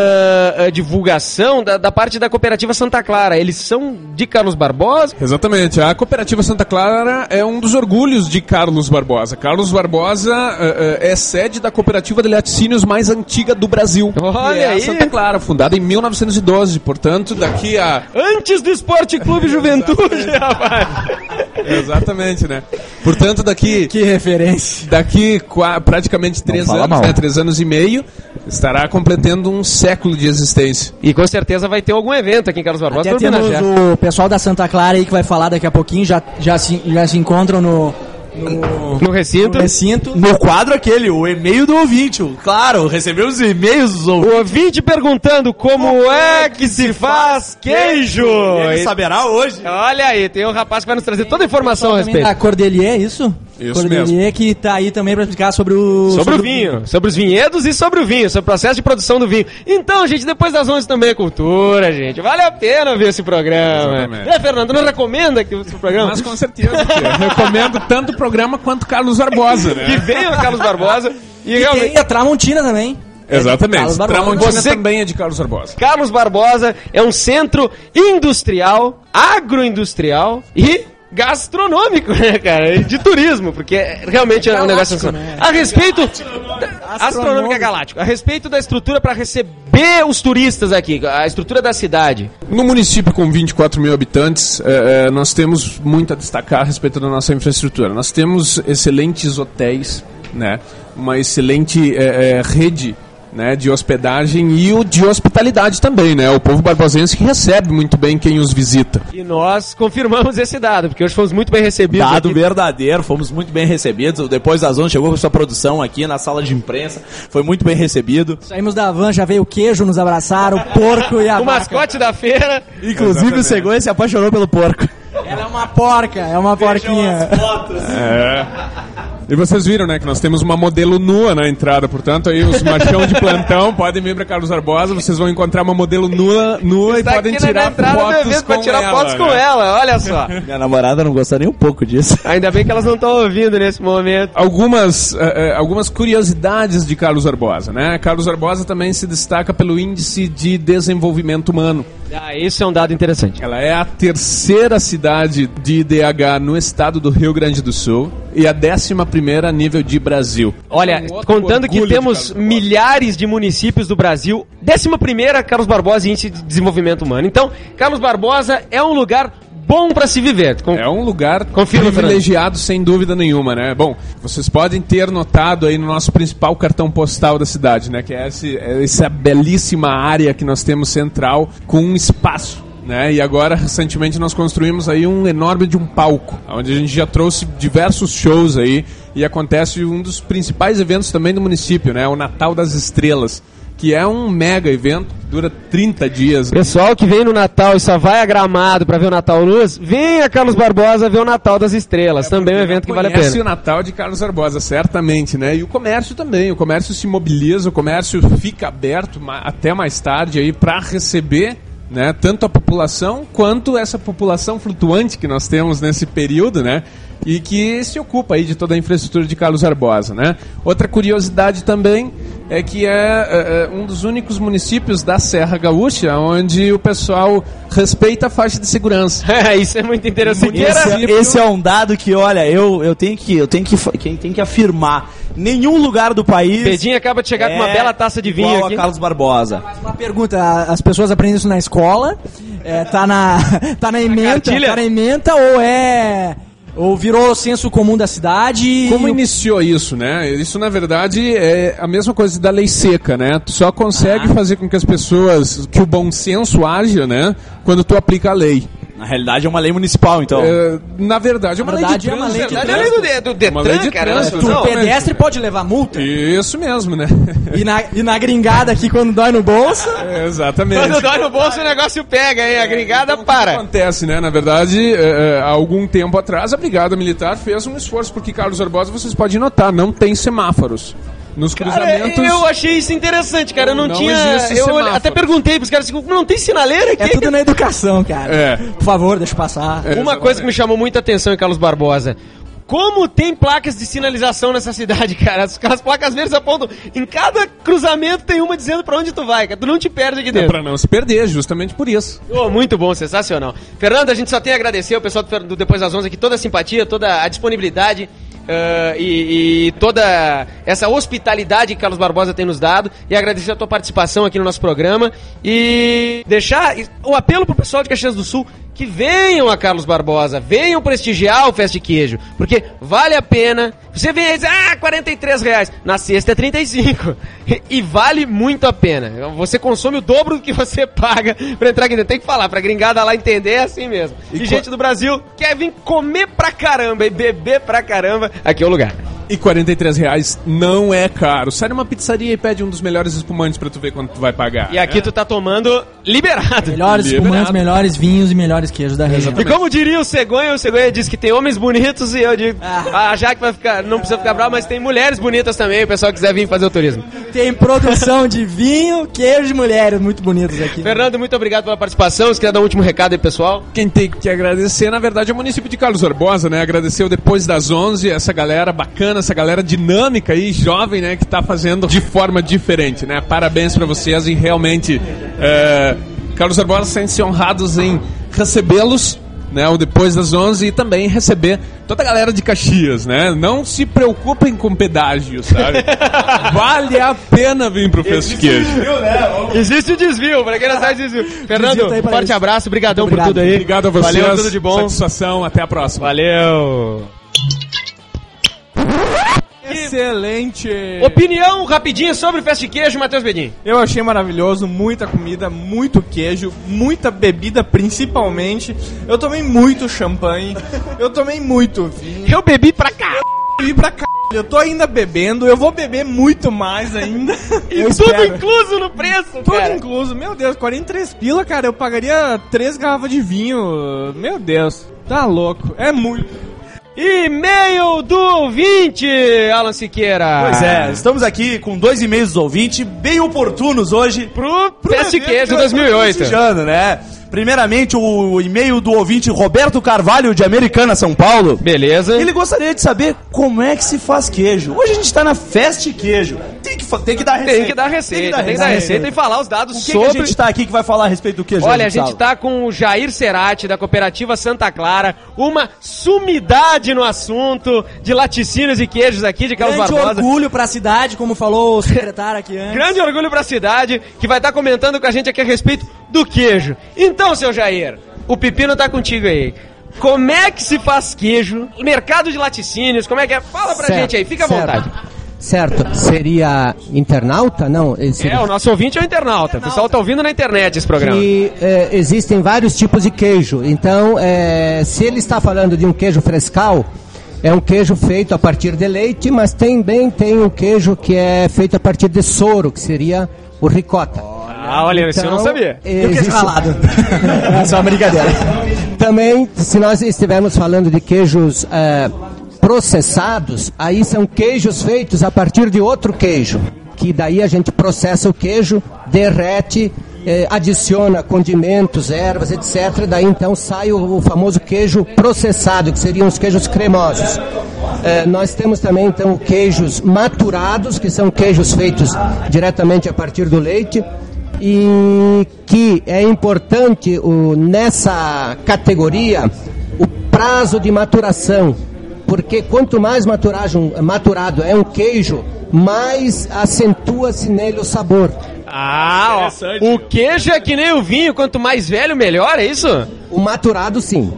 uh, uh, divulgação da, da parte da Cooperativa Santa Clara. Eles são de Carlos Barbosa? Exatamente. A Cooperativa Santa Clara é um dos orgulhos de Carlos Barbosa. Carlos Barbosa uh, uh, é sede da Cooperativa de Laticínios mais antiga do Brasil. Olha! É a Santa Clara, fundada em mil novecentos e doze, portanto, daqui a... Antes do Esporte Clube Juventude, rapaz! Exatamente, né? Portanto, daqui... Que referência! Daqui qua, praticamente três anos, né? Três anos e meio, estará completando um século de existência. E com certeza vai ter algum evento aqui em Carlos Barbosa. Até temos o pessoal da Santa Clara aí que vai falar daqui a pouquinho, já, já, se, já se encontram no... No, no, recinto. no recinto. No quadro aquele, o e-mail do ouvinte. Claro, recebemos os e-mails dos ouvintes. O ouvinte perguntando como, como é que se faz queijo. Ele e... saberá hoje. Olha aí, tem um rapaz que vai nos trazer toda a informação a respeito. A Cordelier, é isso? Isso Cordelier, mesmo. Que tá aí também para explicar sobre o... Sobre, sobre o vinho, vinho, sobre os vinhedos e sobre o vinho, sobre o processo de produção do vinho. Então, gente, depois das onze também é cultura, gente. Vale a pena ver esse programa. Exatamente. É, Fernando, não recomenda que o programa? Mas com certeza, eu recomendo tanto o programa quanto Carlos Barbosa, né? Que venha o Carlos Barbosa. E, e realmente... tem a Tramontina também. Exatamente. Tramontina Você... também é de Carlos Barbosa. Carlos Barbosa é um centro industrial, agroindustrial e... gastronômico, né, cara? De turismo, porque realmente é, é um negócio assim. Né? A respeito... Da, astronômico é galáctico. A respeito da estrutura para receber os turistas aqui, a estrutura da cidade. No município com vinte e quatro mil habitantes, é, é, nós temos muito a destacar a respeito da nossa infraestrutura. Nós temos excelentes hotéis, né? Uma excelente é, é, rede, né, de hospedagem e o de hospitalidade também, né? O povo barbosense que recebe muito bem quem os visita. E nós confirmamos esse dado, porque hoje fomos muito bem recebidos. Dado aqui. verdadeiro, fomos muito bem recebidos. Depois da zona chegou com sua produção aqui na sala de imprensa, foi muito bem recebido. Saímos da van, já veio o queijo, nos abraçaram, o porco e a o vaca. Mascote da feira. Inclusive Exatamente. O Cegonha se apaixonou pelo porco. Ela é uma porca, é uma porquinha. É. E vocês viram, né, que nós temos uma modelo nua na entrada, portanto, aí os machão de plantão podem vir pra Carlos Barbosa, vocês vão encontrar uma modelo nua, nua e podem tirar fotos com tirar ela. fotos com né? ela, olha só. Minha namorada não gosta nem um pouco disso. Ainda bem que elas não estão ouvindo nesse momento. Algumas, uh, algumas curiosidades de Carlos Barbosa, né? Carlos Barbosa também se destaca pelo Índice de Desenvolvimento Humano. Ah, isso é um dado interessante. Ela é a terceira cidade de I D H no estado do Rio Grande do Sul e a décima primeira a nível de Brasil. Olha, um contando que temos de milhares de municípios do Brasil, décima primeira Carlos Barbosa Índice de Desenvolvimento Humano. Então, Carlos Barbosa é um lugar bom pra se viver. Com... É um lugar Confirma, privilegiado, sem dúvida nenhuma, né? Bom, vocês podem ter notado aí no nosso principal cartão postal da cidade, né? Que é esse, essa belíssima área que nós temos central com um espaço, né? E agora, recentemente, nós construímos aí um enorme de um palco, onde a gente já trouxe diversos shows aí e acontece um dos principais eventos também do município, né? O Natal das Estrelas, que é um mega evento, dura trinta dias. Pessoal que vem no Natal e só vai a Gramado pra ver o Natal Luz, vem a Carlos Barbosa ver o Natal das Estrelas, é também é um evento que vale a pena. Conhece o Natal de Carlos Barbosa, certamente, né? E o comércio também, o comércio se mobiliza, o comércio fica aberto até mais tarde aí pra receber, né, tanto a população quanto essa população flutuante que nós temos nesse período, né? E que se ocupa aí de toda a infraestrutura de Carlos Barbosa, né? Outra curiosidade também é que é, é um dos únicos municípios da Serra Gaúcha onde o pessoal respeita a faixa de segurança. É, isso é muito interessante. Esse, esse é um dado que, olha, eu, eu tenho que eu tenho que quem tem que afirmar. Nenhum lugar do país. Pedinho acaba de chegar é com uma bela taça de vinho aqui. A Carlos Barbosa. Mas uma pergunta, as pessoas aprendem isso na escola? É, tá na tá na ementa, tá na ementa ou é ou virou senso comum da cidade? Como iniciou isso, né? Isso, na verdade, é a mesma coisa da lei seca, né? Tu só consegue ah. fazer com que as pessoas, que o bom senso haja, né? Quando tu aplica a lei. Na realidade é uma lei municipal, então. É, na verdade é uma na lei verdade, de é uma lei de trânsito. É uma lei do, do Detran, uma lei de cara. trânsito. O pedestre pode levar multa? Isso mesmo, né? E na, e na gringada aqui, quando dói no bolso? É, exatamente. Quando dói no bolso, o negócio pega, hein? A gringada então, para. O que acontece, né? Na verdade, é, há algum tempo atrás, a Brigada Militar fez um esforço, porque Carlos Barbosa, vocês podem notar, não tem semáforos. Nos cruzamentos. Cara, eu achei isso interessante, cara. Eu não, não tinha. Eu semáforo. até perguntei pros caras assim, não tem sinaleira aqui? É tudo na educação, cara. É. Por favor, deixa eu passar. É, Uma coisa que me chamou muita atenção em Carlos Barbosa. Como tem placas de sinalização nessa cidade, cara? As, as placas verdes apontam. Em cada cruzamento tem uma dizendo pra onde tu vai, cara. Tu não te perde aqui dentro. É pra não se perder, justamente por isso. Oh, muito bom, sensacional. Fernando, a gente só tem a agradecer ao pessoal do Depois das onze aqui, toda a simpatia, toda a disponibilidade. Uh, e, e toda essa hospitalidade que Carlos Barbosa tem nos dado, e agradecer a tua participação aqui no nosso programa e deixar o apelo pro pessoal de Caxias do Sul que venham a Carlos Barbosa, venham prestigiar o Festa de Queijo, porque vale a pena. Você vem aí e diz, ah, quarenta e três reais, na sexta é trinta e cinco, e vale muito a pena. Você consome o dobro do que você paga pra entrar aqui dentro. Tem que falar, pra gringada lá entender, é assim mesmo. E, e gente do Brasil quer vir comer pra caramba e beber pra caramba, aqui é o lugar. E quarenta e três reais não é caro. Sai numa pizzaria e pede um dos melhores espumantes pra tu ver quanto tu vai pagar. E aqui né? Tu tá tomando liberado. Melhores liberado. espumantes, melhores vinhos e melhores queijos da região. E como diria o Cegonha, o Cegonha diz que tem homens bonitos e eu digo, ah, já que vai ficar, não precisa ficar bravo, mas tem mulheres bonitas também, o pessoal quiser vir fazer o turismo. Tem produção de vinho, queijo de mulheres muito bonitos aqui. Fernando, muito obrigado pela participação. Você quer dar um último recado aí, pessoal? Quem tem que agradecer, na verdade, é o município de Carlos Barbosa, né? Agradecer o Depois das onze, essa galera bacana, essa galera dinâmica e jovem, né? Que tá fazendo de forma diferente, né? Parabéns pra vocês e realmente é, Carlos Barbosa sente-se honrados em recebê-los, né, o Depois das onze, e também receber toda a galera de Caxias, né? Não se preocupem com pedágio, sabe? Vale a pena vir pro Festa de Queijo. Né? Existe o desvio, pra quem não sabe desvio. Fernando, um forte isso. abraço, brigadão por tudo aí. Obrigado a vocês. Valeu, tudo de bom. Satisfação, até a próxima. Valeu. Excelente! Opinião rapidinha sobre Festa de Queijo, Matheus Bedin. Eu achei maravilhoso, muita comida, muito queijo, muita bebida principalmente. Eu tomei muito champanhe, eu tomei muito vinho. Eu bebi pra cá. Bebi pra cá. Eu tô ainda bebendo, eu vou beber muito mais ainda. E tudo espero. Incluso no preço, tudo cara. Tudo incluso, meu Deus, quarenta e três pila, cara, eu pagaria três garrafas de vinho. Meu Deus, tá louco, é muito. E-mail do ouvinte, Alan Siqueira. Pois é, estamos aqui com dois e-mails do ouvinte, bem oportunos hoje pro, pro Festa Queijo dois mil e oito. Né? Primeiramente, o e-mail do ouvinte Roberto Carvalho, de Americana, São Paulo. Beleza. Ele gostaria de saber como é que se faz queijo. Hoje a gente tá na Festa Queijo. Tem que, tem que dar receita. Tem que dar receita, tem que dar, tem que dar receita e falar os dados com sobre... que a gente tá aqui que vai falar a respeito do queijo? Olha, a gente tá com o Jair Cerati, da Cooperativa Santa Clara, uma sumidade no assunto de laticínios e queijos aqui de Carlos Grande Barbosa. orgulho pra cidade, como falou o secretário aqui antes. Grande orgulho pra cidade, que vai estar comentando com a gente aqui a respeito do queijo. Então, seu Jair, o pepino tá contigo aí. Como é que se faz queijo? Mercado de laticínios, como é que é? Fala pra certo, gente aí, fica à certo. vontade. Certo, seria internauta? Não, seria... É, o nosso ouvinte é o internauta. O pessoal tá ouvindo na internet esse programa. Que é, existem vários tipos de queijo. Então, é, se ele está falando de um queijo frescal, é um queijo feito a partir de leite, mas também tem um queijo que é feito a partir de soro, que seria o ricota. Ah, olha, isso eu não sabia. Existe... E o queijo ralado? Essa é uma brincadeira. Também, se nós estivermos falando de queijos é, processados, aí são queijos feitos a partir de outro queijo, que daí a gente processa o queijo, derrete, eh, adiciona condimentos, ervas, etcétera. Daí então sai o, o famoso queijo processado, que seriam os queijos cremosos. Eh, nós temos também então queijos maturados, que são queijos feitos diretamente a partir do leite, e que é importante o, nessa categoria o prazo de maturação, porque quanto mais maturagem, maturado é um queijo, mais acentua-se nele o sabor. Ah, ó, o queijo é que nem o vinho, quanto mais velho, melhor, é isso? O maturado, sim.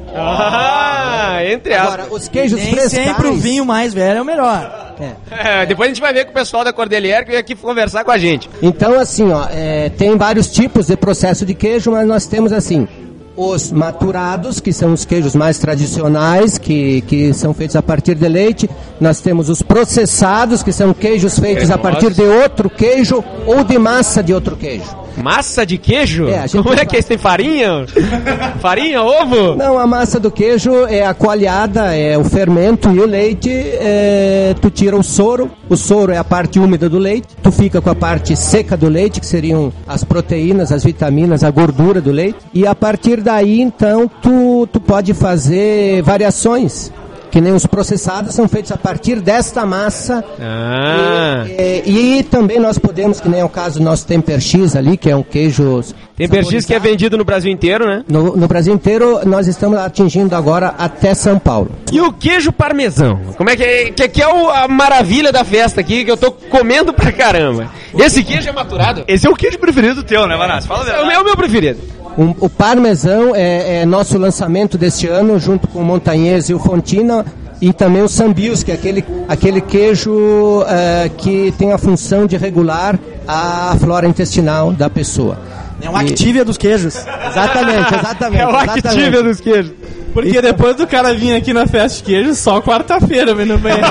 Ah, entre aspas. Agora, os queijos Nem frescais... sempre o vinho mais velho é o melhor. É. É, depois a gente vai ver com o pessoal da Cordelier que veio aqui conversar com a gente. Então, assim, ó, é, tem vários tipos de processo de queijo, mas nós temos, assim, os maturados, que são os queijos mais tradicionais, que, que são feitos a partir de leite. Nós temos os processados, que são queijos feitos a partir de outro queijo ou de massa de outro queijo. Massa de queijo? É, a gente Como é que é isso? Tem farinha? Farinha, ovo? Não, a massa do queijo é a coalhada, é o fermento e o leite. É, tu tira o soro, o soro é a parte úmida do leite, tu fica com a parte seca do leite, que seriam as proteínas, as vitaminas, a gordura do leite, e a partir daí, então, tu, tu pode fazer variações. Que nem os processados são feitos a partir desta massa. Ah. E, e, e também nós podemos, que nem é o caso do nosso Temper X ali, que é um queijo... Temper X que é vendido no Brasil inteiro, né? No, no Brasil inteiro, nós estamos atingindo agora até São Paulo. E o queijo parmesão? Como é que é? Que, que é o, a maravilha da festa aqui, que eu tô comendo pra caramba. Esse queijo é maturado? Esse é o queijo preferido teu, né, Manassi? Fala a verdade. É o meu, é o meu preferido. Um, o parmesão é, é nosso lançamento deste ano, junto com o Montanhês e o Fontina, e também o Sambius, que é aquele, aquele queijo uh, que tem a função de regular a flora intestinal da pessoa. É um Activia dos queijos. Exatamente, exatamente. É o Activia dos queijos. Porque Então- depois do cara vir aqui na festa de queijo, só quarta-feira vem no banheiro.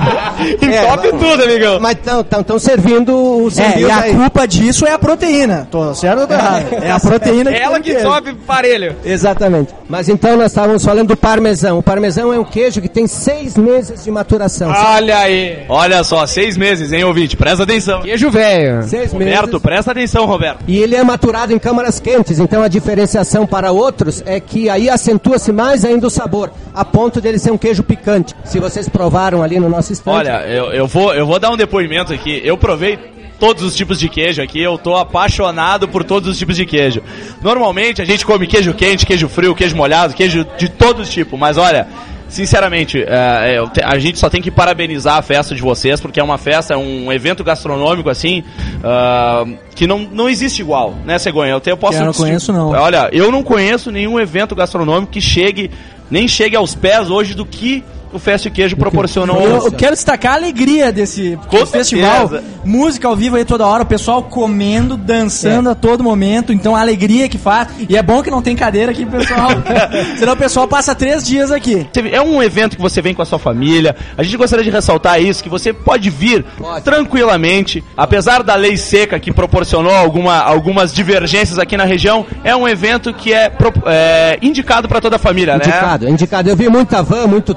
Entope tudo, amigão. Mas estão servindo o É, Sambius e a aí. culpa disso é a proteína. Tô certo ou tô errado? É a proteína que Ela tem que queijo. sobe parelho. Exatamente. Mas então nós estávamos falando do parmesão. O parmesão é um queijo que tem seis meses de maturação. Olha aí. Olha só, seis meses, hein, ouvinte? Presta atenção. Queijo velho. Seis meses. Roberto, presta atenção, Roberto. E ele é maturado em câmaras quentes, então a diferenciação para outros é que aí acentua-se mais ainda o sabor, a ponto dele ser um queijo picante. Se vocês provaram ali no nosso estande. Olha, eu, eu, vou, eu vou dar um depoimento aqui. Eu provei todos os tipos de queijo aqui, eu tô apaixonado por todos os tipos de queijo. Normalmente a gente come queijo quente, queijo frio, queijo molhado, queijo de todos os tipos, mas olha... Sinceramente, é, eu te, a gente só tem que parabenizar a festa de vocês, porque é uma festa, é um evento gastronômico, assim, uh, que não, não existe igual, né, Cegonha? Eu, te, eu posso... Eu não conheço, não. Olha, eu não conheço nenhum evento gastronômico que chegue, nem chegue aos pés hoje do que o Festa de Queijo proporcionou. Eu, eu quero destacar a alegria desse Com festival. certeza. Música ao vivo aí toda hora, o pessoal comendo, dançando É. a todo momento. Então a alegria que faz. E é bom que não tem cadeira aqui, pessoal. Senão o pessoal passa três dias aqui. É um evento que você vem com a sua família. A gente gostaria de ressaltar isso, que você pode vir tranquilamente, apesar da lei seca que proporcionou alguma, algumas divergências aqui na região, é um evento que é, pro- é indicado para toda a família, Indicado, né? indicado. Eu vi muita van, muito táxi aí,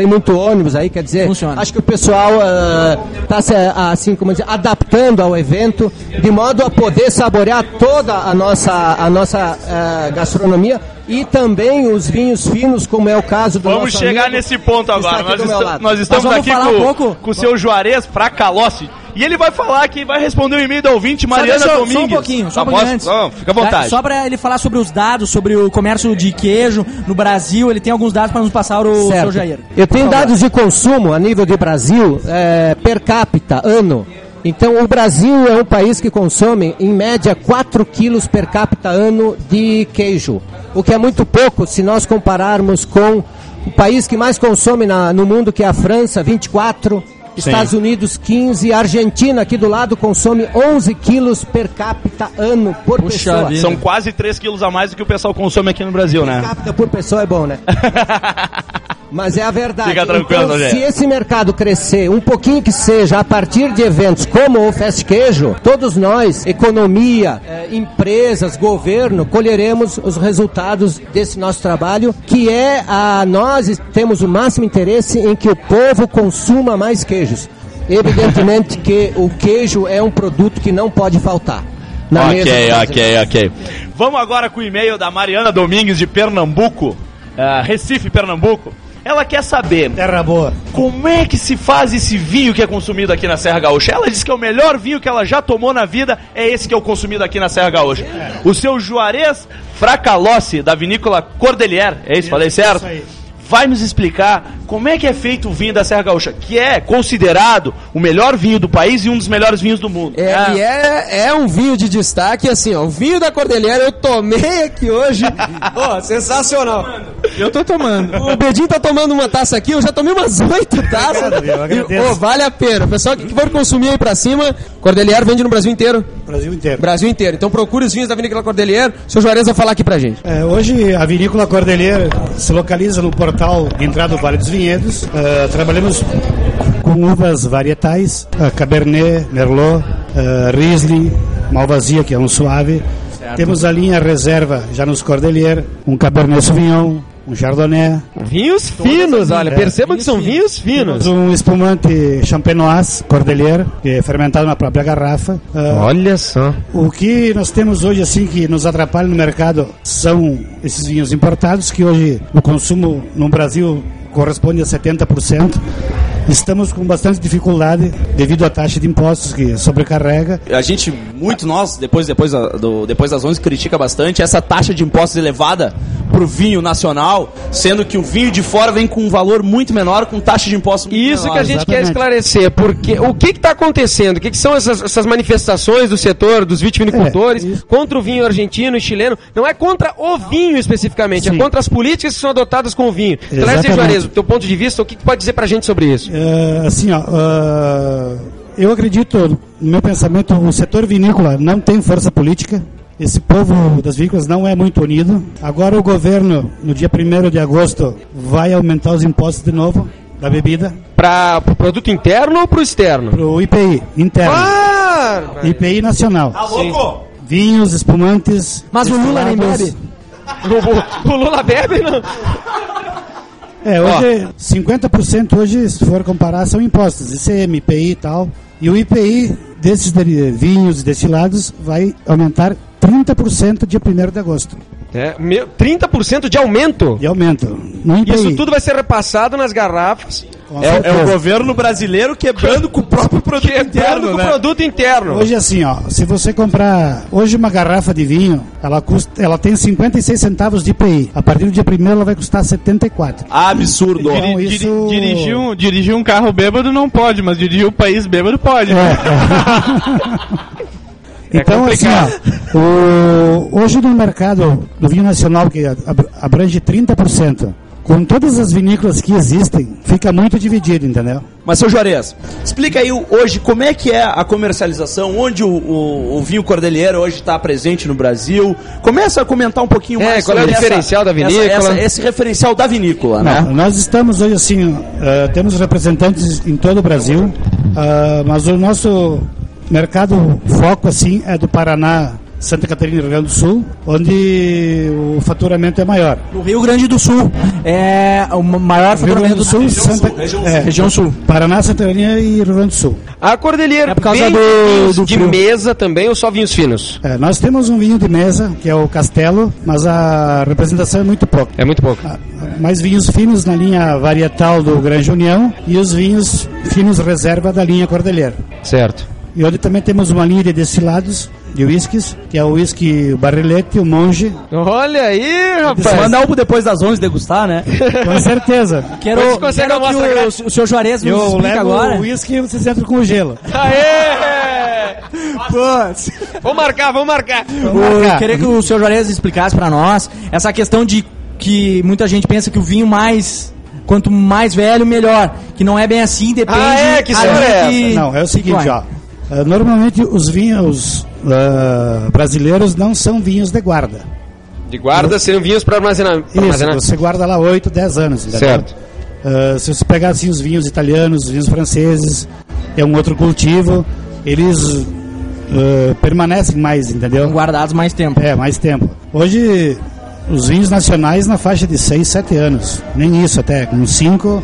muito ônibus aí, quer dizer, Funciona. acho que o pessoal está se assim como dizer, adaptando ao evento, de modo a poder saborear toda a nossa, a nossa uh, gastronomia e também os vinhos finos, como é o caso do Vamos nosso chegar amigo, nesse ponto agora. aqui Nós, do meu est- lado. nós estamos Nós vamos aqui falar com, um pouco- com o seu Juarez Fracalossi. E ele vai falar que vai responder o e-mail da ouvinte Mariana só, deixa eu- Domingues. Só um pouquinho, só um Tá, pouquinho posso? antes. Não, fica à vontade. Só pra ele falar sobre os dados, sobre o comércio de queijo no Brasil, ele tem alguns dados para nos passar o Certo. seu Jair. Eu tenho Por favor. dados de consumo a nível de Brasil, é, per capita, ano. Então, o Brasil é um país que consome, em média, quatro quilos per capita ano de queijo. O que é muito pouco se nós compararmos com o país que mais consome na, no mundo, que é a França, vinte e quatro, Sim. Estados Unidos, quinze, a Argentina, aqui do lado, consome onze quilos per capita ano por pessoa. São quase três quilos a mais do que o pessoal consome aqui no Brasil, né? Per capita por pessoa é bom, né? Mas é a verdade. Fica tranquilo, então, Rogério. se esse mercado crescer um pouquinho que seja a partir de eventos como o Fest Queijo, todos nós, economia, eh, empresas, governo, colheremos os resultados desse nosso trabalho, que é a nós temos o máximo interesse em que o povo consuma mais queijos. Evidentemente que o queijo é um produto que não pode faltar. Na mesa do Ok, brasileiro. ok, ok. Vamos agora com o e-mail da Mariana Domingues de Pernambuco, uh, Recife, Pernambuco. Ela quer saber, Terra boa, como é que se faz esse vinho que é consumido aqui na Serra Gaúcha? Ela diz que é o melhor vinho que ela já tomou na vida, é esse que é o consumido aqui na Serra Gaúcha. O seu Juarez Fracalossi, da vinícola Cordelier, é isso, falei certo? isso aí. Vai nos explicar como é que é feito o vinho da Serra Gaúcha, que é considerado o melhor vinho do país e um dos melhores vinhos do mundo. É, e é, é um vinho de destaque, assim, ó, o vinho da Cordeliera eu tomei aqui hoje. Ó, sensacional. Eu tô tomando. O Bedinho tá tomando uma taça aqui, eu já tomei umas oito taças. eu agradeço. E, ô, vale a pena. O pessoal que for consumir aí pra cima, Cordelier vende no Brasil inteiro. Brasil inteiro. Brasil inteiro. Então procure os vinhos da Vinícola Cordelier. O seu Juarez vai falar aqui pra gente. É, hoje a Vinícola Cordelier se localiza no portal de entrada do Vale dos Vinhedos. Uh, trabalhamos com uvas varietais, uh, Cabernet, Merlot, uh, Riesling, Malvasia, que é um suave. Certo. Temos a linha reserva já nos Cordelier, um Cabernet Sauvignon, um Chardonnay. Vinhos finos, olha. É, Percebam que são vinhos finos. Temos um espumante Champenoise Cordelier, que é fermentado na própria garrafa. Uh, Olha só. O que nós temos hoje assim que nos atrapalha no mercado são esses vinhos importados, que hoje o consumo no Brasil corresponde a setenta por cento. Estamos com bastante dificuldade devido à taxa de impostos que sobrecarrega. A gente, muito nós, depois, depois, da- do, depois das onze, critica bastante essa taxa de impostos elevada pro vinho nacional, sendo que o vinho de fora vem com um valor muito menor, com taxa de impostos muito Isso menor. que a gente quer esclarecer, porque o que está acontecendo? O que, que são essas, essas manifestações do setor dos vitivinicultores É, contra o vinho argentino e chileno? Não é contra o vinho especificamente, Sim. é contra as políticas que são adotadas com o vinho. Esclarece, Exatamente. Juarez, do teu ponto de vista, o que, que pode dizer pra gente sobre isso? É, assim, ó, ah, eu acredito, no meu pensamento, o setor vinícola não tem força política. Esse povo das vinícolas não é muito unido. Agora o governo, no dia primeiro de agosto, vai aumentar os impostos de novo da bebida. Para o produto interno ou para o externo? Para o I P I interno. Ah, I P I nacional. Tá louco? Vinhos, espumantes. Mas o Lula nem destilados. bebe. o, o Lula bebe, não? É, hoje, cinquenta por cento hoje, se for comparar, são impostos. I C M, I P I e tal. E o I P I desses deri- vinhos e destilados vai aumentar trinta por cento dia primeiro de agosto. É, meu, trinta por cento de aumento. De aumento. No I P I. Isso tudo vai ser repassado nas garrafas. Com É, é o certeza. governo brasileiro quebrando com o próprio produto Quebrando interno, com o né? produto interno. Hoje assim, ó, se você comprar hoje uma garrafa de vinho, ela custa, ela tem cinquenta e seis centavos de I P I. A partir do dia primeiro ela vai custar setenta e quatro. Absurdo. Então, Diri- isso... dirigir, um, dirigir um carro bêbado não pode, mas dirigir o país bêbado pode. né? Então, assim, ó, o, hoje no mercado do vinho nacional, que ab- abrange trinta por cento, com todas as vinícolas que existem, fica muito dividido, entendeu? Mas, seu Juarez, explica aí hoje como é que é a comercialização, onde o, o, o vinho Cordelier hoje está presente no Brasil. Começa a comentar um pouquinho É, mais qual é o sobre diferencial da vinícola? essa- essa- esse referencial da vinícola, né? Não, nós estamos hoje assim, uh, temos representantes em todo o Brasil, uh, mas o nosso mercado foco assim é do Paraná Santa Catarina e Rio Grande do Sul, onde o faturamento é maior. No Rio Grande do Sul é o maior faturamento do Sul. Região Santa, Sul, região, é, região Sul. Paraná, Santa Catarina e Rio Grande do Sul. A Cordelier é por causa vende do, vinhos do de frio. mesa também ou só vinhos finos? É, nós temos um vinho de mesa, que é o Castelo, mas a representação é muito pouco. É muito pouco. Ah, mais vinhos finos na linha varietal do Grande União e os vinhos finos reserva da linha Cordelier. Certo. E onde também temos uma linha de destilados, de whiskies, que é o whisky Barrilete, o Monge. Olha aí, rapaz. Mandar um depois das onze degustar, né? Com certeza. Quero, quero que o, o senhor Juarez nos Eu explique levo agora. o whisky e vocês entram com o gelo. Aê! Vamos marcar, vamos marcar. Eu queria que o senhor Juarez explicasse pra nós essa questão de que muita gente pensa que o vinho mais... Quanto mais velho, melhor. Que não é bem assim, depende... Ah, é? Que história é essa? Não, é o seguinte, ó. Uh, normalmente os vinhos uh, brasileiros não são vinhos de guarda. De guarda seriam vinhos para armazenar. Isso, armazenar. Você guarda lá oito, dez anos. Entendeu? Certo. Uh, se você pegar assim, os vinhos italianos, os vinhos franceses, é um outro cultivo, eles uh, permanecem mais, entendeu? São guardados mais tempo. É, mais tempo. Hoje, os vinhos nacionais na faixa de seis, sete anos. Nem isso até, com cinco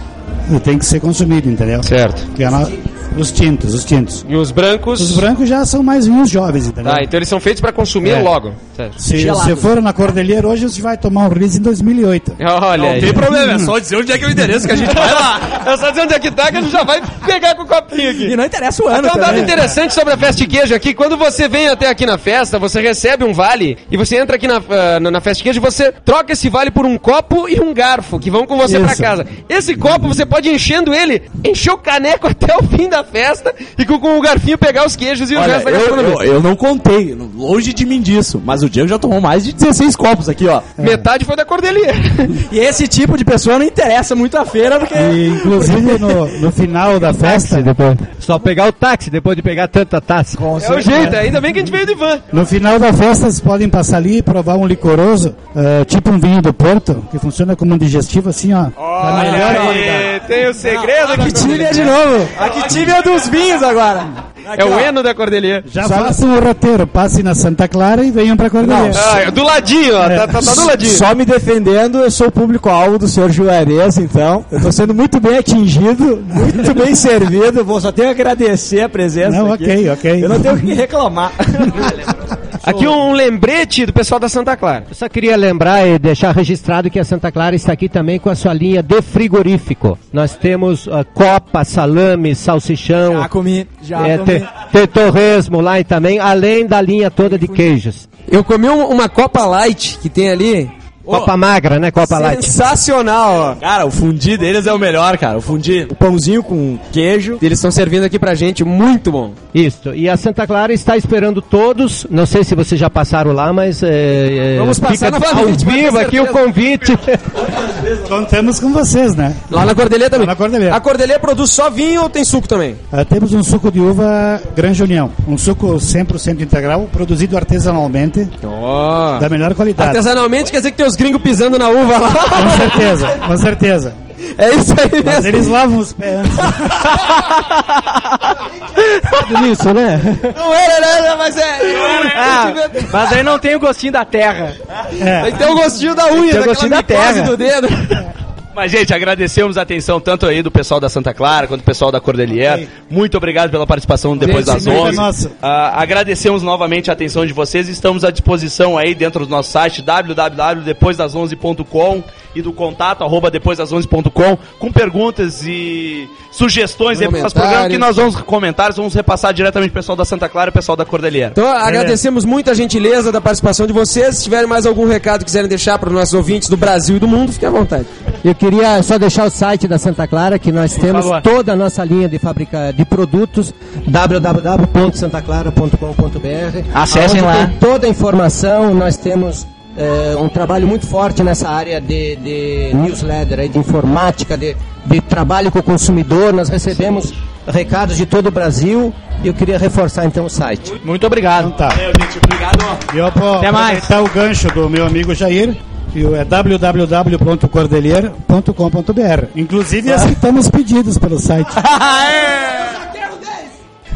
tem que ser consumido, entendeu? Certo. Que é no... Os tintos, os tintos. E os brancos? Os brancos já são mais vinhos jovens, entendeu? Ah, então eles são feitos para consumir É. logo. Certo. Se você for na Cordelier hoje, você vai tomar um release em dois mil e oito. Olha Não aí. tem problema, é só dizer onde é que é o endereço que a gente vai lá. É só dizer onde é que tá que a gente já vai pegar com o copinho aqui. E não interessa o ano Até um dado também. interessante sobre a Festa de Queijo aqui, quando você vem até aqui na festa, você recebe um vale e você entra aqui na, uh, na, na Festa de Queijo e você troca esse vale por um copo e um garfo que vão com você Isso. pra casa. Esse copo você pode ir enchendo ele, encher o caneco até o fim da festa e com, com o garfinho pegar os queijos e o Olha, resto da eu, gastronomia. eu, eu não contei, longe de mim disso, mas o Diego já tomou mais de dezesseis copos aqui, ó. Metade foi da Cordelier. E esse tipo de pessoa não interessa muito a feira, porque... E, inclusive, no, no final da festa... Depois. Só pegar o táxi depois de pegar tanta taça. É o jeito, ainda bem que a gente veio de van. No final da festa, vocês podem passar ali e provar um licoroso, uh, tipo um vinho do Porto, que funciona como um digestivo, assim, ó. da melhor qualidade. Tem o segredo A da que time Cordelier. é de novo? A que time é dos vinhos agora? É o Eno da Cordelier. Já façam o roteiro, passem na Santa Clara e venham pra Cordelier. Ah, é do ladinho, ó. Tá, tá, tá do ladinho. Só me defendendo, eu sou o público-alvo do senhor Juarez, então. Eu tô sendo muito bem atingido, muito bem servido. Vou só tenho que agradecer a presença Não, aqui. ok, ok. Eu não tenho o que reclamar. Aqui um lembrete do pessoal da Santa Clara. Eu só queria lembrar e deixar registrado que a Santa Clara está aqui também com a sua linha de frigorífico. Nós temos uh, copa, salame, salsichão. Já comi, já é, comi. te, te torresmo lá e também, além da linha toda de queijos. Eu comi um- uma Copa Light que tem ali. Copa magra, né? Copa light. Sensacional, ó. Cara, o fundi deles é o melhor, cara. O fundi. O pãozinho com queijo. Eles estão servindo aqui pra gente, muito bom. Isso. E a Santa Clara está esperando todos. Não sei se vocês já passaram lá, mas é, é, Vamos passar fica novamente, ao pode ter vivo aqui o certeza. convite. Contamos com vocês, né? Lá na Cordelier também. Lá na Cordelier. A Cordelier produz só vinho ou tem suco também? Uh, temos um suco de uva Grande União. Um suco cem por cento integral, produzido artesanalmente, Ó. da melhor qualidade. Artesanalmente quer dizer que tem os gringos pisando na uva lá. Com certeza, com certeza. É isso aí Mas mesmo. eles lavam os pés antes. Tudo isso, né? Não era nada, mas é. Ah, mas aí não tem o gostinho da terra. É. Tem o gostinho da unha, Tem o daquela gostinho da micose terra. do dedo. Mas, gente, agradecemos a atenção tanto aí do pessoal da Santa Clara quanto do pessoal da Cordelier. Ok. Muito obrigado pela participação depois Gente, das muito é onze. nosso. Ah, agradecemos novamente a atenção de vocês. Estamos à disposição aí dentro do nosso site w w w ponto depois das onze ponto com e do contato arroba depois das onze ponto com com perguntas e sugestões aí para o nosso programa que nós vamos comentários, vamos repassar diretamente pro pessoal da Santa Clara e o pessoal da Cordelier. Então agradecemos muito a gentileza da participação de vocês. Se tiverem mais algum recado que quiserem deixar para os nossos ouvintes do Brasil e do mundo, fiquem à vontade. Eu queria só deixar o site da Santa Clara, que nós temos favor. toda a nossa linha de fábrica de produtos, w w w ponto santa clara ponto com ponto b r. Acessem onde lá. tem toda a informação, nós temos eh, um trabalho muito forte nessa área de, de newsletter, aí, de informática, de, de trabalho com o consumidor. Nós recebemos recados de todo o Brasil e eu queria reforçar então o site. Muito obrigado. Então tá. Valeu, gente. Obrigado. E eu vou Até mais. aproveitar o gancho do meu amigo Jair. E o é w w w ponto cordelier ponto com ponto b r. Inclusive aceitamos pedidos pelo site.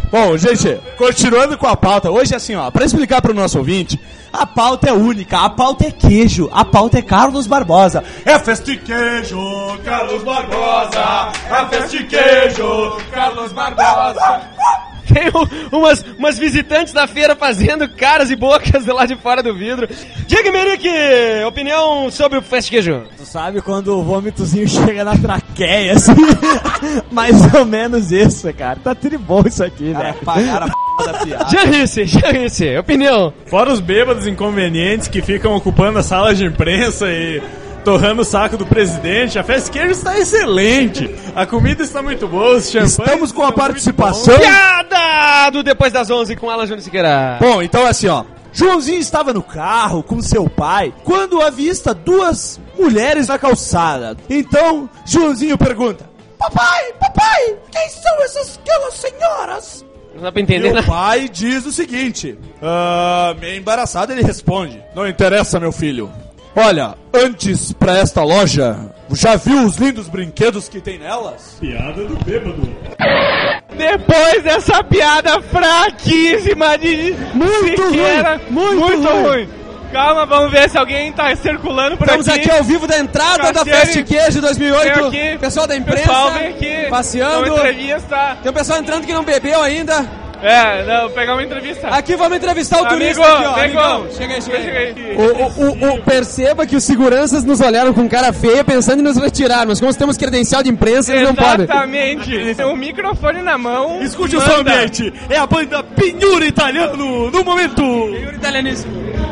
Bom, gente, continuando com a pauta, hoje assim, ó, pra explicar pro nosso ouvinte, a pauta é única, a pauta é queijo, a pauta é Carlos Barbosa. É festa de queijo, Carlos Barbosa, é festa de queijo, Carlos Barbosa. Tem um, umas, umas visitantes da feira fazendo caras e bocas de lá de fora do vidro. Diga, Merique, opinião sobre o Fast Queijo. Tu sabe quando o vômitozinho chega na traqueia, assim? Mais ou menos isso, cara. Tá tudo bom isso aqui, né? Pagaram a p da piada. Já disse, já disse. Opinião. Fora os bêbados inconvenientes que ficam ocupando a sala de imprensa e torrando o saco do presidente, a Fast Queijo está excelente. A comida está muito boa, os champanhes Estamos com a participação. Piada do Depois das onze com Alan Júnior Siqueira. Bom, então assim, ó. Joãozinho estava no carro com seu pai quando avista duas mulheres na calçada. Então, Joãozinho pergunta: Papai, papai, quem são essas aquelas senhoras? Não dá pra entender, Meu né? pai diz o seguinte: ah, meio embaraçado, ele responde: Não interessa, meu filho. Olha, antes pra esta loja, já viu os lindos brinquedos que tem nelas? Piada do bêbado. Depois dessa piada fraquíssima de Muito Siqueira, ruim, muito muito ruim. ruim. Calma, vamos ver se alguém tá circulando por Estamos aqui. aqui ao vivo da entrada da Cassiane, Fast Queijo dois mil e oito. vem aqui. Pessoal da imprensa, Pessoal, vem aqui. passeando. Uma entrevista. Tem um pessoal entrando que não bebeu ainda. É, não, pegar uma entrevista. Aqui vamos entrevistar o Amigo, turista aqui, ó. amigo. Amigão, chega aí, chega aí. Chega aí. O, o, o, perceba que os seguranças nos olharam com cara feia pensando em nos retirar, mas como temos credencial de imprensa, eles não podem. Exatamente. Tem um microfone na mão. Escute o manda. som ambiente. É a banda Pinhura Italiano no momento. Pinhura Italianíssimo.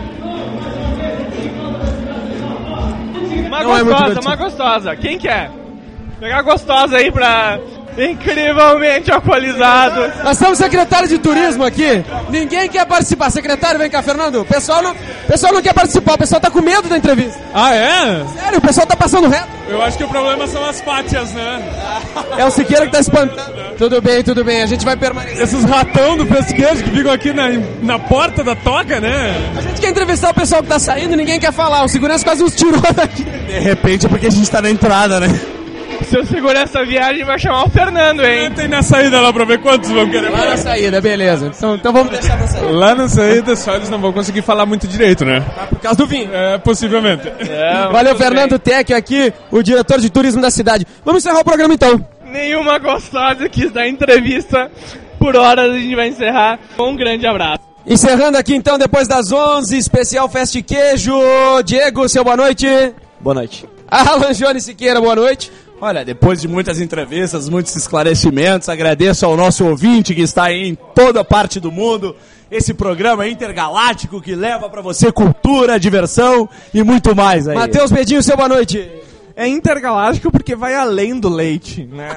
Uma Não é muito gostosa, divertido. uma gostosa. Quem quer? Pegar gostosa aí pra... Incrivelmente alcoolizado. Nós temos secretário de turismo aqui. Ninguém quer participar. Secretário, vem cá, Fernando. O pessoal não, o pessoal não quer participar. O pessoal tá com medo da entrevista. Ah, é? Sério, o pessoal tá passando reto. Eu acho que o problema são as pátias, né? É o Siqueira que tá espantando. Tudo bem, tudo bem. A gente vai permanecer. Esses ratão do Fast Queijo que ficam aqui na, na porta da toca, né? A gente quer entrevistar o pessoal que tá saindo e ninguém quer falar. O segurança quase nos tirou daqui. De repente é porque a gente tá na entrada, né? Se eu segurar essa viagem, vai chamar o Fernando, hein? Tem na saída lá pra ver quantos vão querer. Lá na saída, beleza. Então, então vamos deixar na saída. Lá na saída só eles não vão conseguir falar muito direito, né? Ah, por causa do vinho. É, possivelmente. É, Valeu, Fernando Tec aqui, o diretor de turismo da cidade. Vamos encerrar o programa então. Nenhuma gostosa quis dar entrevista. Por horas a gente vai encerrar. Um grande abraço. Encerrando aqui então, depois das onze, especial Fast Queijo. Diego, seu boa noite. Boa noite. Alan Jones Siqueira, boa noite. Olha, depois de muitas entrevistas, muitos esclarecimentos, agradeço ao nosso ouvinte que está aí em toda parte do mundo. Esse programa intergaláctico que leva pra você cultura, diversão e muito mais aí. Matheus Bedinho, seu boa noite. É intergaláctico porque vai além do leite, né?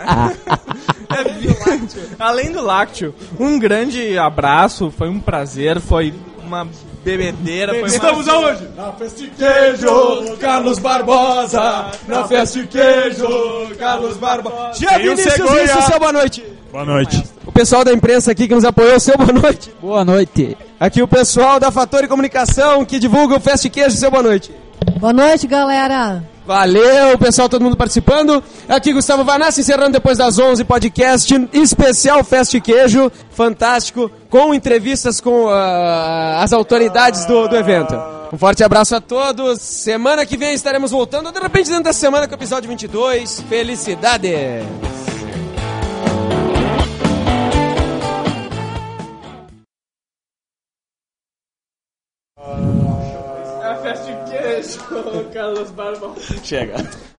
é, além do lácteo. Um grande abraço, foi um prazer, foi uma bebedeira. Foi Estamos uma... aonde? Na Festa de Queijo, Carlos Barbosa. Na Festa de Queijo, Carlos Barbosa. Gia Vinícius, isso, seu boa noite. Boa noite. O pessoal da imprensa aqui que nos apoiou, seu boa noite. Boa noite. Aqui o pessoal da Fator e Comunicação que divulga o Fast Queijo, seu boa noite. Boa noite, galera. Valeu, pessoal, todo mundo participando. Aqui Gustavo Vanassi, encerrando depois das onze, podcast especial Fast Queijo, fantástico, com entrevistas com uh, as autoridades do, do evento. Um forte abraço a todos. Semana que vem estaremos voltando, de repente dentro da semana com o episódio vinte e dois. Felicidades! É a Fast Queijo, Carlos Barbosa. Chega.